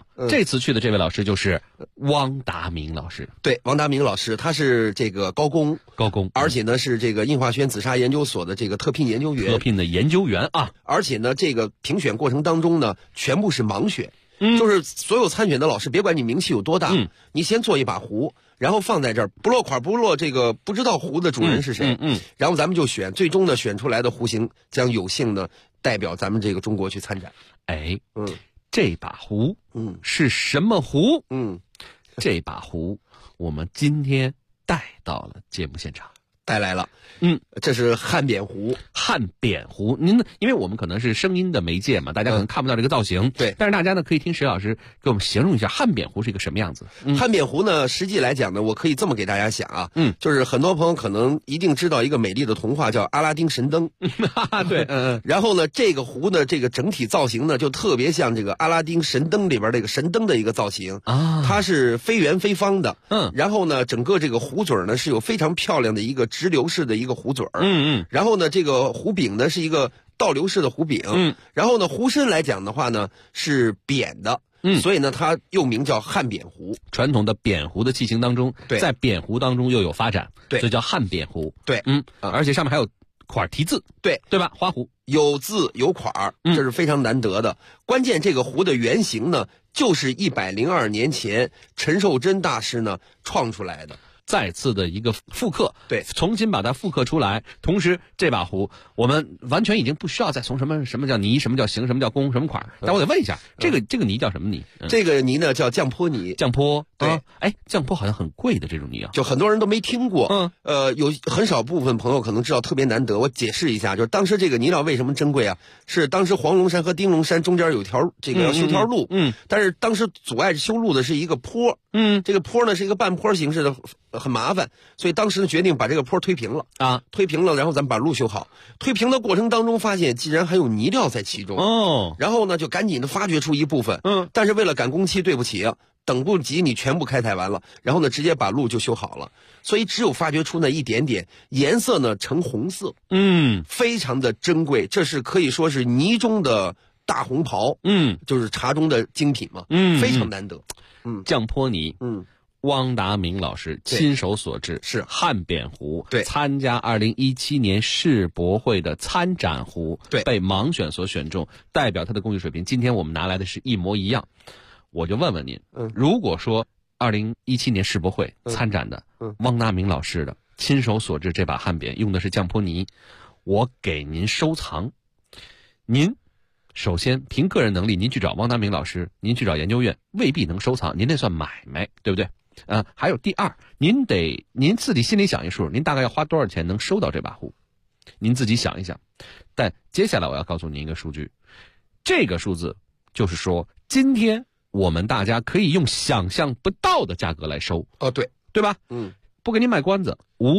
次去的这位老师就是汪达明老师。
对，汪达明老师，他是这个高工，而且呢是这个印化轩紫砂研究所的这个特聘研究员，
啊。
而且呢，这个评选过程当中呢，全部是盲选。就是所有参选的老师，别管你名气有多大，你先做一把壶，然后放在这儿，不落款不落这个不知道壶的主人是谁，然后咱们就选，最终呢选出来的壶型将有幸呢代表咱们这个中国去参展。
这把壶，是什么壶？这把壶我们今天带到了节目现场。
带来了，这是汉扁壶。
汉扁壶，您因为我们可能是声音的媒介嘛，大家可能看不到这个造型，
对。
但是大家呢可以听石老师给我们形容一下汉扁壶是一个什么样子。
汉扁壶呢，实际来讲呢，我可以这么给大家讲啊，就是很多朋友可能一定知道一个美丽的童话叫《阿拉丁神灯》，
对，
然后呢，这个壶呢，这个整体造型呢，就特别像这个《阿拉丁神灯》里边这个神灯的一个造型啊，它是非圆非方的，然后呢，整个这个壶嘴呢是有非常漂亮的一个直流式的一个壶嘴然后呢，这个壶柄呢是一个倒流式的壶柄，然后呢，壶身来讲的话呢是扁的，所以呢它又名叫汉扁壶。
传统的扁壶的器型当中，在扁壶当中又有发展，
对，
所以叫汉扁壶。
对，
而且上面还有款题字，
对
吧？花壶
有字有款，这是非常难得的。关键这个壶的原型呢，就是102年前陈寿珍大师呢创出来的。
再次的一个复刻，
对，
重新把它复刻出来。同时，这把壶我们完全已经不需要再从什么叫泥，什么叫形，什么叫工，什么款。但我得问一下，这个泥叫什么泥？
这个泥呢叫降坡泥。
降坡，
对，
降坡好像很贵的这种泥啊，
就很多人都没听过。有很少部分朋友可能知道，特别难得。我解释一下，就是当时这个泥料为什么珍贵啊？是当时黄龙山和丁龙山中间有条这个要修条路，但是当时阻碍修路的是一个坡，这个坡呢是一个半坡形式的。很麻烦，所以当时呢决定把这个坡推平了啊，推平了，然后咱们把路修好。推平的过程当中，发现竟然还有泥料在其中然后呢就赶紧的发掘出一部分，但是为了赶工期，对不起，等不及你全部开采完了，然后呢直接把路就修好了，所以只有发掘出那一点点，颜色呢呈红色，非常的珍贵，这是可以说是泥中的大红袍，就是茶中的精品嘛，非常难得，
降坡泥，汪达明老师亲手所制，
是
汉扁壶，
对，
参加2017年世博会的参展壶，
对，
被盲选所选中，代表他的工艺水平。今天我们拿来的是一模一样，我就问问您，如果说2017年世博会参展的汪达明老师的亲手所制这把汉扁用的是降坡泥，我给您收藏，您首先凭个人能力，您去找汪达明老师，您去找研究院未必能收藏，您那算买卖，对不对？还有第二，您自己心里想一数，您大概要花多少钱能收到这把壶？您自己想一想。但接下来我要告诉您一个数据，这个数字就是说，今天我们大家可以用想象不到的价格来收。对吧？不给您卖关子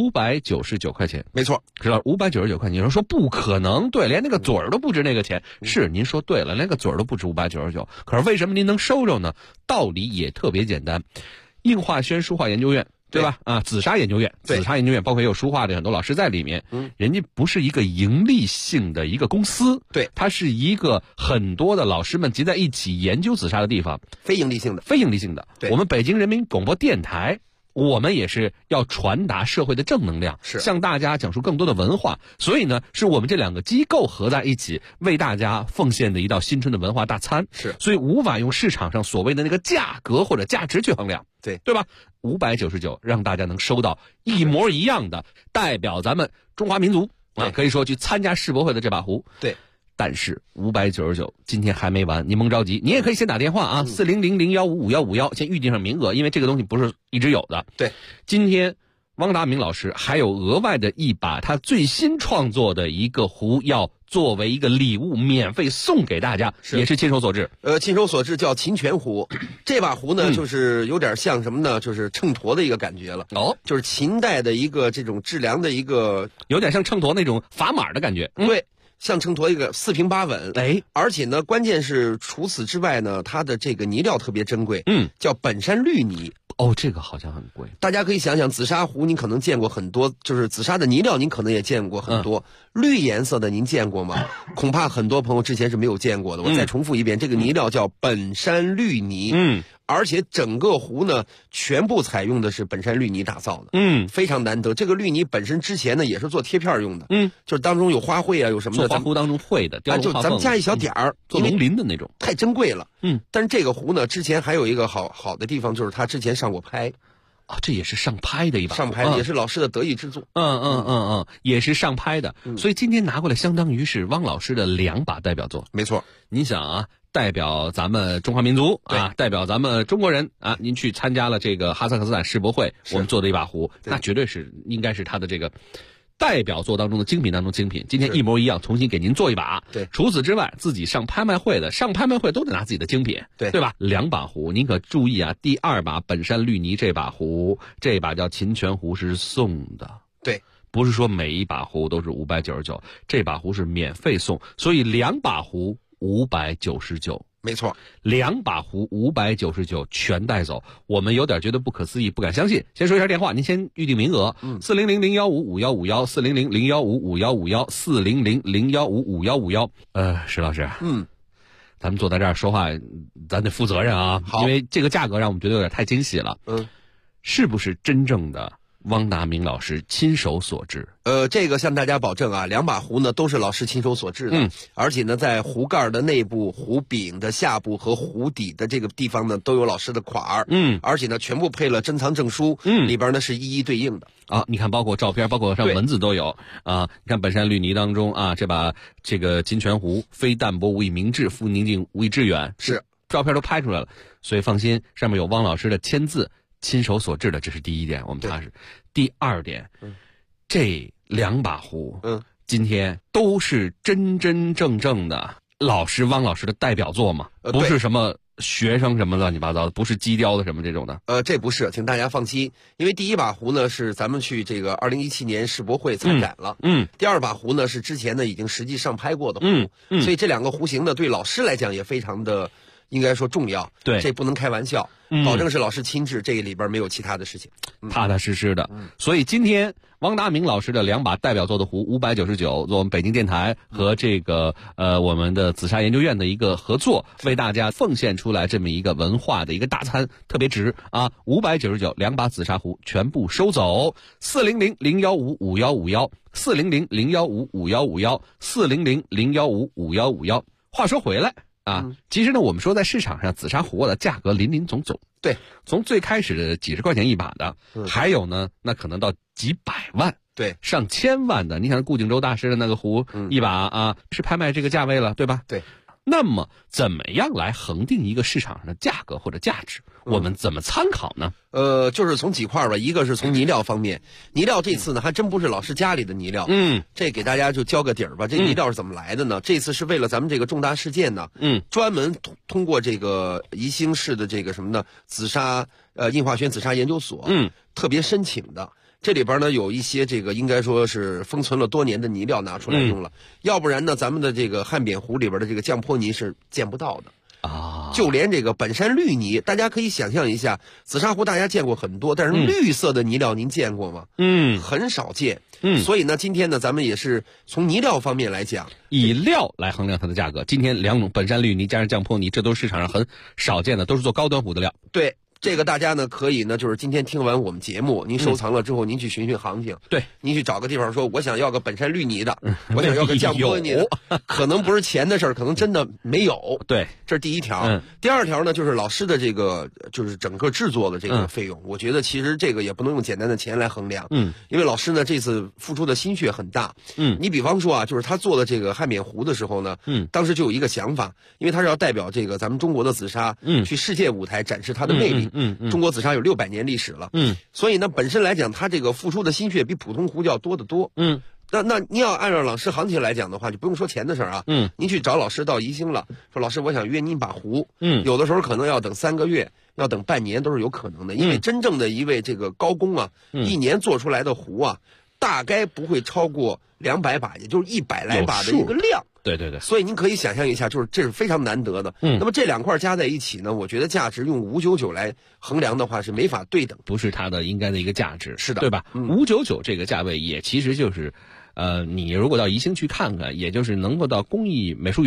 ，599块钱，
没错，
知道599块钱。有人说不可能，对，连那个嘴儿都不值那个钱。是，您说对了，连个嘴儿都不值599。可是为什么您能收着呢？道理也特别简单。印化轩书画研究院，对吧？紫砂研究院，包括也有书画的很多老师在里面。人家不是一个盈利性的一个公司，
对，
它是一个很多的老师们集在一起研究紫砂的地方，
非盈利性的。
对，我们北京人民广播电台。我们也是要传达社会的正能量，向大家讲述更多的文化，所以呢，是我们这两个机构合在一起为大家奉献的一道新春的文化大餐。所以无法用市场上所谓的那个价格或者价值去衡量，对吧？599让大家能收到一模一样的代表咱们中华民族可以说去参加世博会的这把壶。
对。
但是599今天还没完，您甭着急，你也可以先打电话4000155151，先预定上名额，因为这个东西不是一直有的。
对，
今天汪达明老师还有额外的一把他最新创作的一个壶，要作为一个礼物免费送给大家，也是亲手所制。
亲手所制叫秦泉壶。这把壶呢，就是有点像什么呢？就是秤砣的一个感觉了。就是秦代的一个这种制量的一个，
有点像秤砣那种砝码的感觉。
对。像秤砣一个4平8稳，而且呢，关键是除此之外呢，它的这个泥料特别珍贵，叫本山绿泥。
这个好像很贵。
大家可以想想，紫砂壶您可能见过很多，就是紫砂的泥料您可能也见过很多，绿颜色的您见过吗？恐怕很多朋友之前是没有见过的。我再重复一遍，这个泥料叫本山绿泥， 而且整个壶呢全部采用的是本山绿泥打造的，非常难得。这个绿泥本身之前呢也是做贴片用的，就是当中有花卉啊，有什么的，
做花壶当中会的，
就咱们加一小点儿，
做龙鳞的那种，
太珍贵了。但是这个壶呢，之前还有一个好的地方，就是它之前上过拍。
这也是上拍的一把，
上拍也是老师的得意之作。
也是上拍的。所以今天拿过来，相当于是汪老师的2把代表作。
没错，
你想啊，代表咱们中华民族啊，代表咱们中国人啊，您去参加了这个哈萨克斯坦世博会，我们做的一把壶，那绝对是应该是他的这个代表作当中的精品当中精品，今天一模一样，重新给您做一把。
对，
除此之外，自己上拍卖会都得拿自己的精品，对吧？2把壶，您可注意啊，第2把本山绿泥这把壶，这把叫秦泉壶是送的，
对，
不是说每一把壶都是599，这把壶是免费送，所以2把壶599。
没错
，2把壶599全带走，我们有点觉得不可思议，不敢相信。先说一下电话，您先预定名额，400-015-5151，400-015-5151，400-015-5151。石老师，咱们坐在这儿说话，咱得负责任啊，因为这个价格让我们觉得有点太惊喜了。是不是真正的汪达明老师亲手所制？
这个向大家保证啊，2把壶呢都是老师亲手所制的，而且呢在壶盖的内部、壶柄的下部和壶底的这个地方呢都有老师的款儿，而且呢全部配了珍藏证书，里边呢是一一对应的
啊。你看，包括照片，包括上文字都有啊。你看本山绿泥当中啊，这个金泉壶，非淡泊无以明志，复宁静无以致远，
是
照片都拍出来了，所以放心，上面有汪老师的签字。亲手所制的，这是第一点，我们踏实。第2点，这2把壶，今天都是真真正正的汪老师的代表作嘛，不是什么学生什么乱七八糟的，不是机雕的什么这种的。
这不是，请大家放心，因为第1把壶呢是咱们去这个2017年世博会参展了，第2把壶呢是之前呢已经实际上拍过的壶，所以这2个壶型呢对老师来讲也非常的应该说重要，
对，
这不能开玩笑。保证是老师亲制，这个里边没有其他的事情，
踏踏实实的。所以今天汪达明老师的2把代表作的壶599，做我们北京电台和这个我们的紫砂研究院的一个合作，为大家奉献出来这么一个文化的一个大餐，特别值啊！599，2把紫砂壶全部收走，400-015-5151，400-015-5151，400-015-5151。话说回来。其实呢，我们说在市场上紫砂壶的价格林林总总，
对，
从最开始的几十块钱一把的，还有呢，那可能到几百万，
对，
上千万的。你想顾景舟大师的那个壶，一把啊，是拍卖这个价位了，对吧？
对。
那么，怎么样来恒定一个市场上的价格或者价值？我们怎么参考呢？
就是从几块吧，一个是从泥料方面，泥料这次呢还真不是老师家里的泥料，这给大家就交个底儿吧。这泥料是怎么来的呢？这次是为了咱们这个重大事件呢，专门通过这个宜兴市的这个什么呢，紫砂印化轩紫砂研究所，特别申请的。这里边呢有一些这个应该说是封存了多年的泥料拿出来用了，要不然呢咱们的这个汉扁壶里边的这个降坡泥是见不到的啊。就连这个本山绿泥，大家可以想象一下，紫砂壶大家见过很多，但是绿色的泥料您见过吗？很少见。所以呢，今天呢咱们也是从泥料方面来讲，
以料来衡量它的价格。今天2种本山绿泥加上降坡泥，这都是市场上很少见的，都是做高端壶的料。
对。这个大家呢可以呢，就是今天听完我们节目，您收藏了之后，您去寻寻行情，
对，
您去找个地方说，我想要个本山绿泥的，我想要个降坡泥的，可能不是钱的事儿，可能真的没有。
对，
这是第1条。第2条呢，就是老师的这个就是整个制作的这个费用，我觉得其实这个也不能用简单的钱来衡量，因为老师呢这次付出的心血很大，你比方说啊，就是他做的这个汉扁壶的时候呢，当时就有一个想法，因为他是要代表这个咱们中国的紫砂，去世界舞台展示它的魅力。中国紫砂有600年历史了，所以呢，本身来讲，它这个付出的心血比普通壶就要多得多，那你要按照老师行情来讲的话，就不用说钱的事儿啊，您去找老师到宜兴了，说老师我想约您把壶，有的时候可能要等3个月，要等半年都是有可能的，因为真正的一位这个高工啊，一年做出来的壶啊，大概不会超过200把，也就是100来把的一个量。
对对对，
所以您可以想象一下，就是这是非常难得的。那么这2块加在一起呢，我觉得价值用599来衡量的话是没法对等，
不是它的应该的一个价值，
是的，
对吧？599这个价位也其实就是，你如果到宜兴去看看，也就是能够到工艺美术园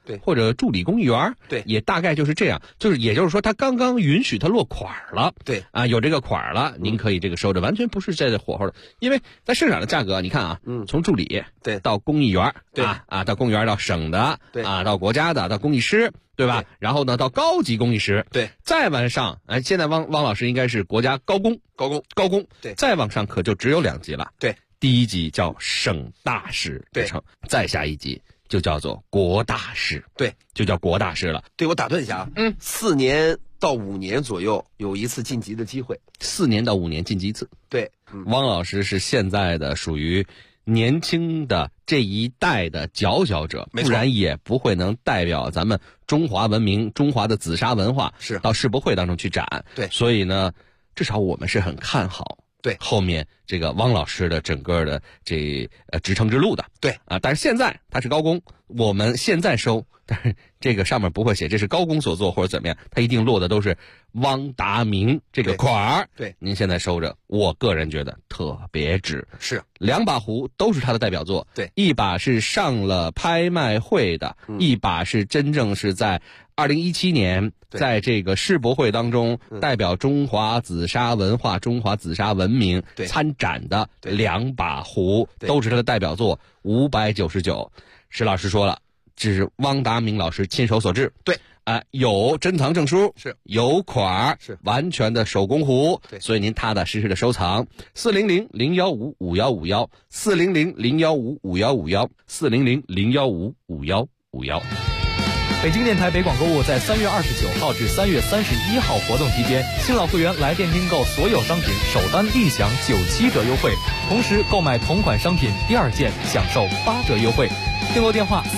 对，
或者助理公益员，
对，
也大概就是这样。也就是说，他刚刚允许他落款了，
对
啊，有这个款了，您可以这个收着，完全不是在这火候的。因为在市场的价格，你看啊，从助理
对
到公益员，
对
到公益员到省的，
对
到国家的，到公益师。对吧？然后呢，到高级公益师，
对，
再往上，现在汪老师应该是国家高工，
对，
再往上可就只有2级了，
对，
第1级叫省大师之称，再下一级就叫做国大师，
对，
就叫国大师了。
对，我打断一下啊，4年到5年左右有一次晋级的机会
，4年到5年晋级一次，
对，
汪老师是现在的属于年轻的这一代的佼佼者，不然也不会能代表咱们中华文明、中华的紫砂文化到世博会当中去展。
对，
所以呢，至少我们是很看好
对
后面这个汪老师的整个的职称之路的。
对
啊，但是现在他是高工，我们现在收，但是这个上面不会写这是高工所做或者怎么样，他一定落的都是汪达明这个款儿。
对，
您现在收着，我个人觉得特别值。
是
2把壶都是他的代表作，
对，
一把是上了拍卖会的，一把是真正是在2017年在这个世博会当中代表中华紫砂文化、中华紫砂文明参展的2把壶，都是他的代表作，599。石老师说了，这是汪达明老师亲手所制，
对，
有珍藏证书，
是
有款，
是
完全的手工壶，
对，
所以您踏踏实实的收藏。400-015-5151，400-015-5151，400-015-5151。
北京电台北广购物在3月29号至3月31号活动期间，新老会员来电订购所有商品首单立享97折优惠，同时购买同款商品第2件享受8折优惠。订购电话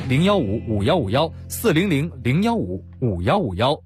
400-015-5151，400-015-5151。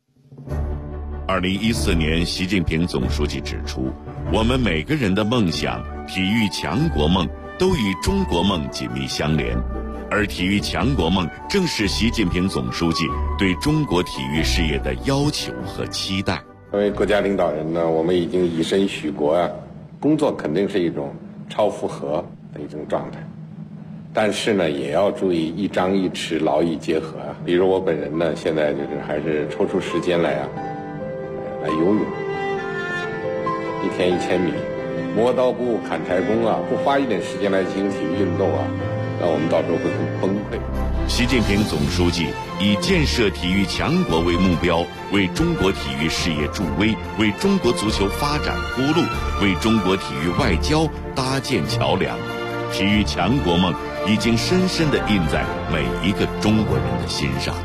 2014年，习近平总书记指出，我们每个人的梦想、体育强国梦都与中国梦紧密相连。而体育强国梦正是习近平总书记对中国体育事业的要求和期待。
作为国家领导人呢，我们已经以身许国啊，工作肯定是一种超负荷的一种状态，但是呢，也要注意一张一弛，劳逸结合啊。比如我本人呢，现在就是还是抽出时间来游泳，1天1000米，磨刀不误砍柴工啊，不花一点时间来进行体育运动啊，那我们到时候会很崩溃。
习近平总书记以建设体育强国为目标，为中国体育事业助威，为中国足球发展铺路，为中国体育外交搭建桥梁。体育强国梦已经深深地印在每一个中国人的心上。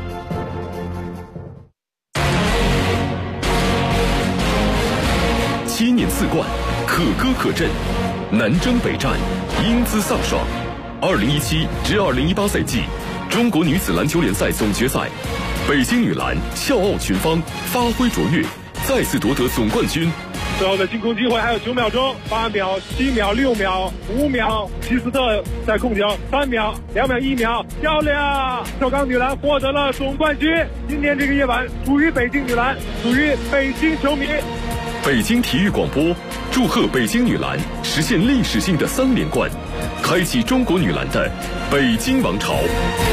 7年4冠，可歌可阵，南征北战，英姿飒爽。2017至2018赛季中国女子篮球联赛总决赛，北京女篮笑傲群芳，发挥卓越，再次夺得总冠军。
最后的进攻机会还有9秒钟，8秒、7秒、6秒、5秒，希斯特在控球，3秒、2秒、1秒，漂亮！首钢女篮获得了总冠军。今天这个夜晚属于北京女篮，属于北京球迷。
北京体育广播祝贺北京女篮实现历史性的3连冠，开启中国女篮的北京王朝。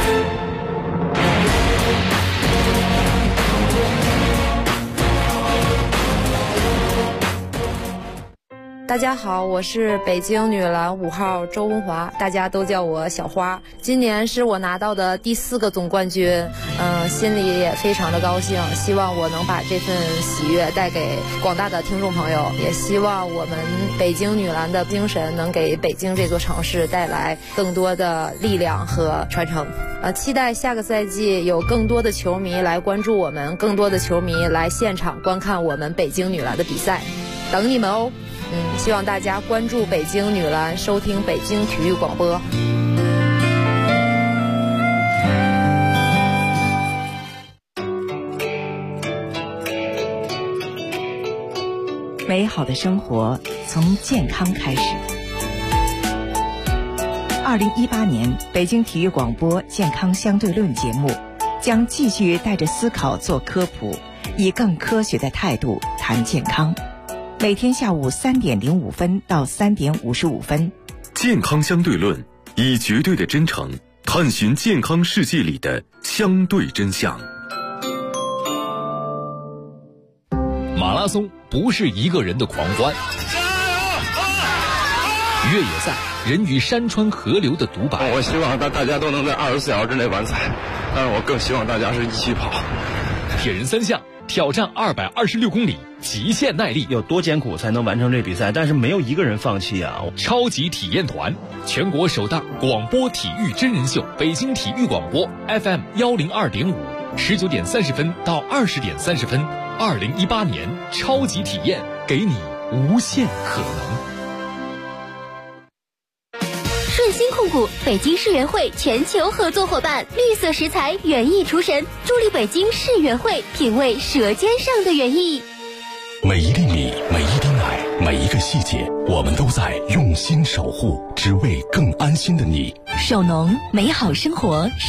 大家好，我是北京女篮5号周文华，大家都叫我小花。今年是我拿到的第4个总冠军，心里也非常的高兴，希望我能把这份喜悦带给广大的听众朋友，也希望我们北京女篮的精神能给北京这座城市带来更多的力量和传承。期待下个赛季有更多的球迷来关注我们，更多的球迷来现场观看我们北京女篮的比赛，等你们哦。希望大家关注北京女篮，收听北京体育广播。
美好的生活从健康开始。2018年北京体育广播健康相对论节目将继续带着思考做科普，以更科学的态度谈健康。每天下午3点05分到3点55分，
健康相对论以绝对的真诚探寻健康世界里的相对真相。
马拉松不是一个人的狂欢，越野赛人与山川河流的独白。
我希望大家都能在24小时之内完赛，但是我更希望大家是一起跑。
铁人三项挑战226公里，极限耐力，
有多艰苦才能完成这比赛？但是没有一个人放弃啊！
超级体验团，全国首档广播体育真人秀，北京体育广播 FM 102.5，19点30分到20点30分，2018年超级体验，给你无限可能。
顺鑫控股北京世园会全球合作伙伴，绿色食材园艺厨神，助力北京世园会品味舌尖上的园艺。
每一粒米，每一滴奶，每一个细节，我们都在用心守护，只为更安心的你。
守农，美好生活。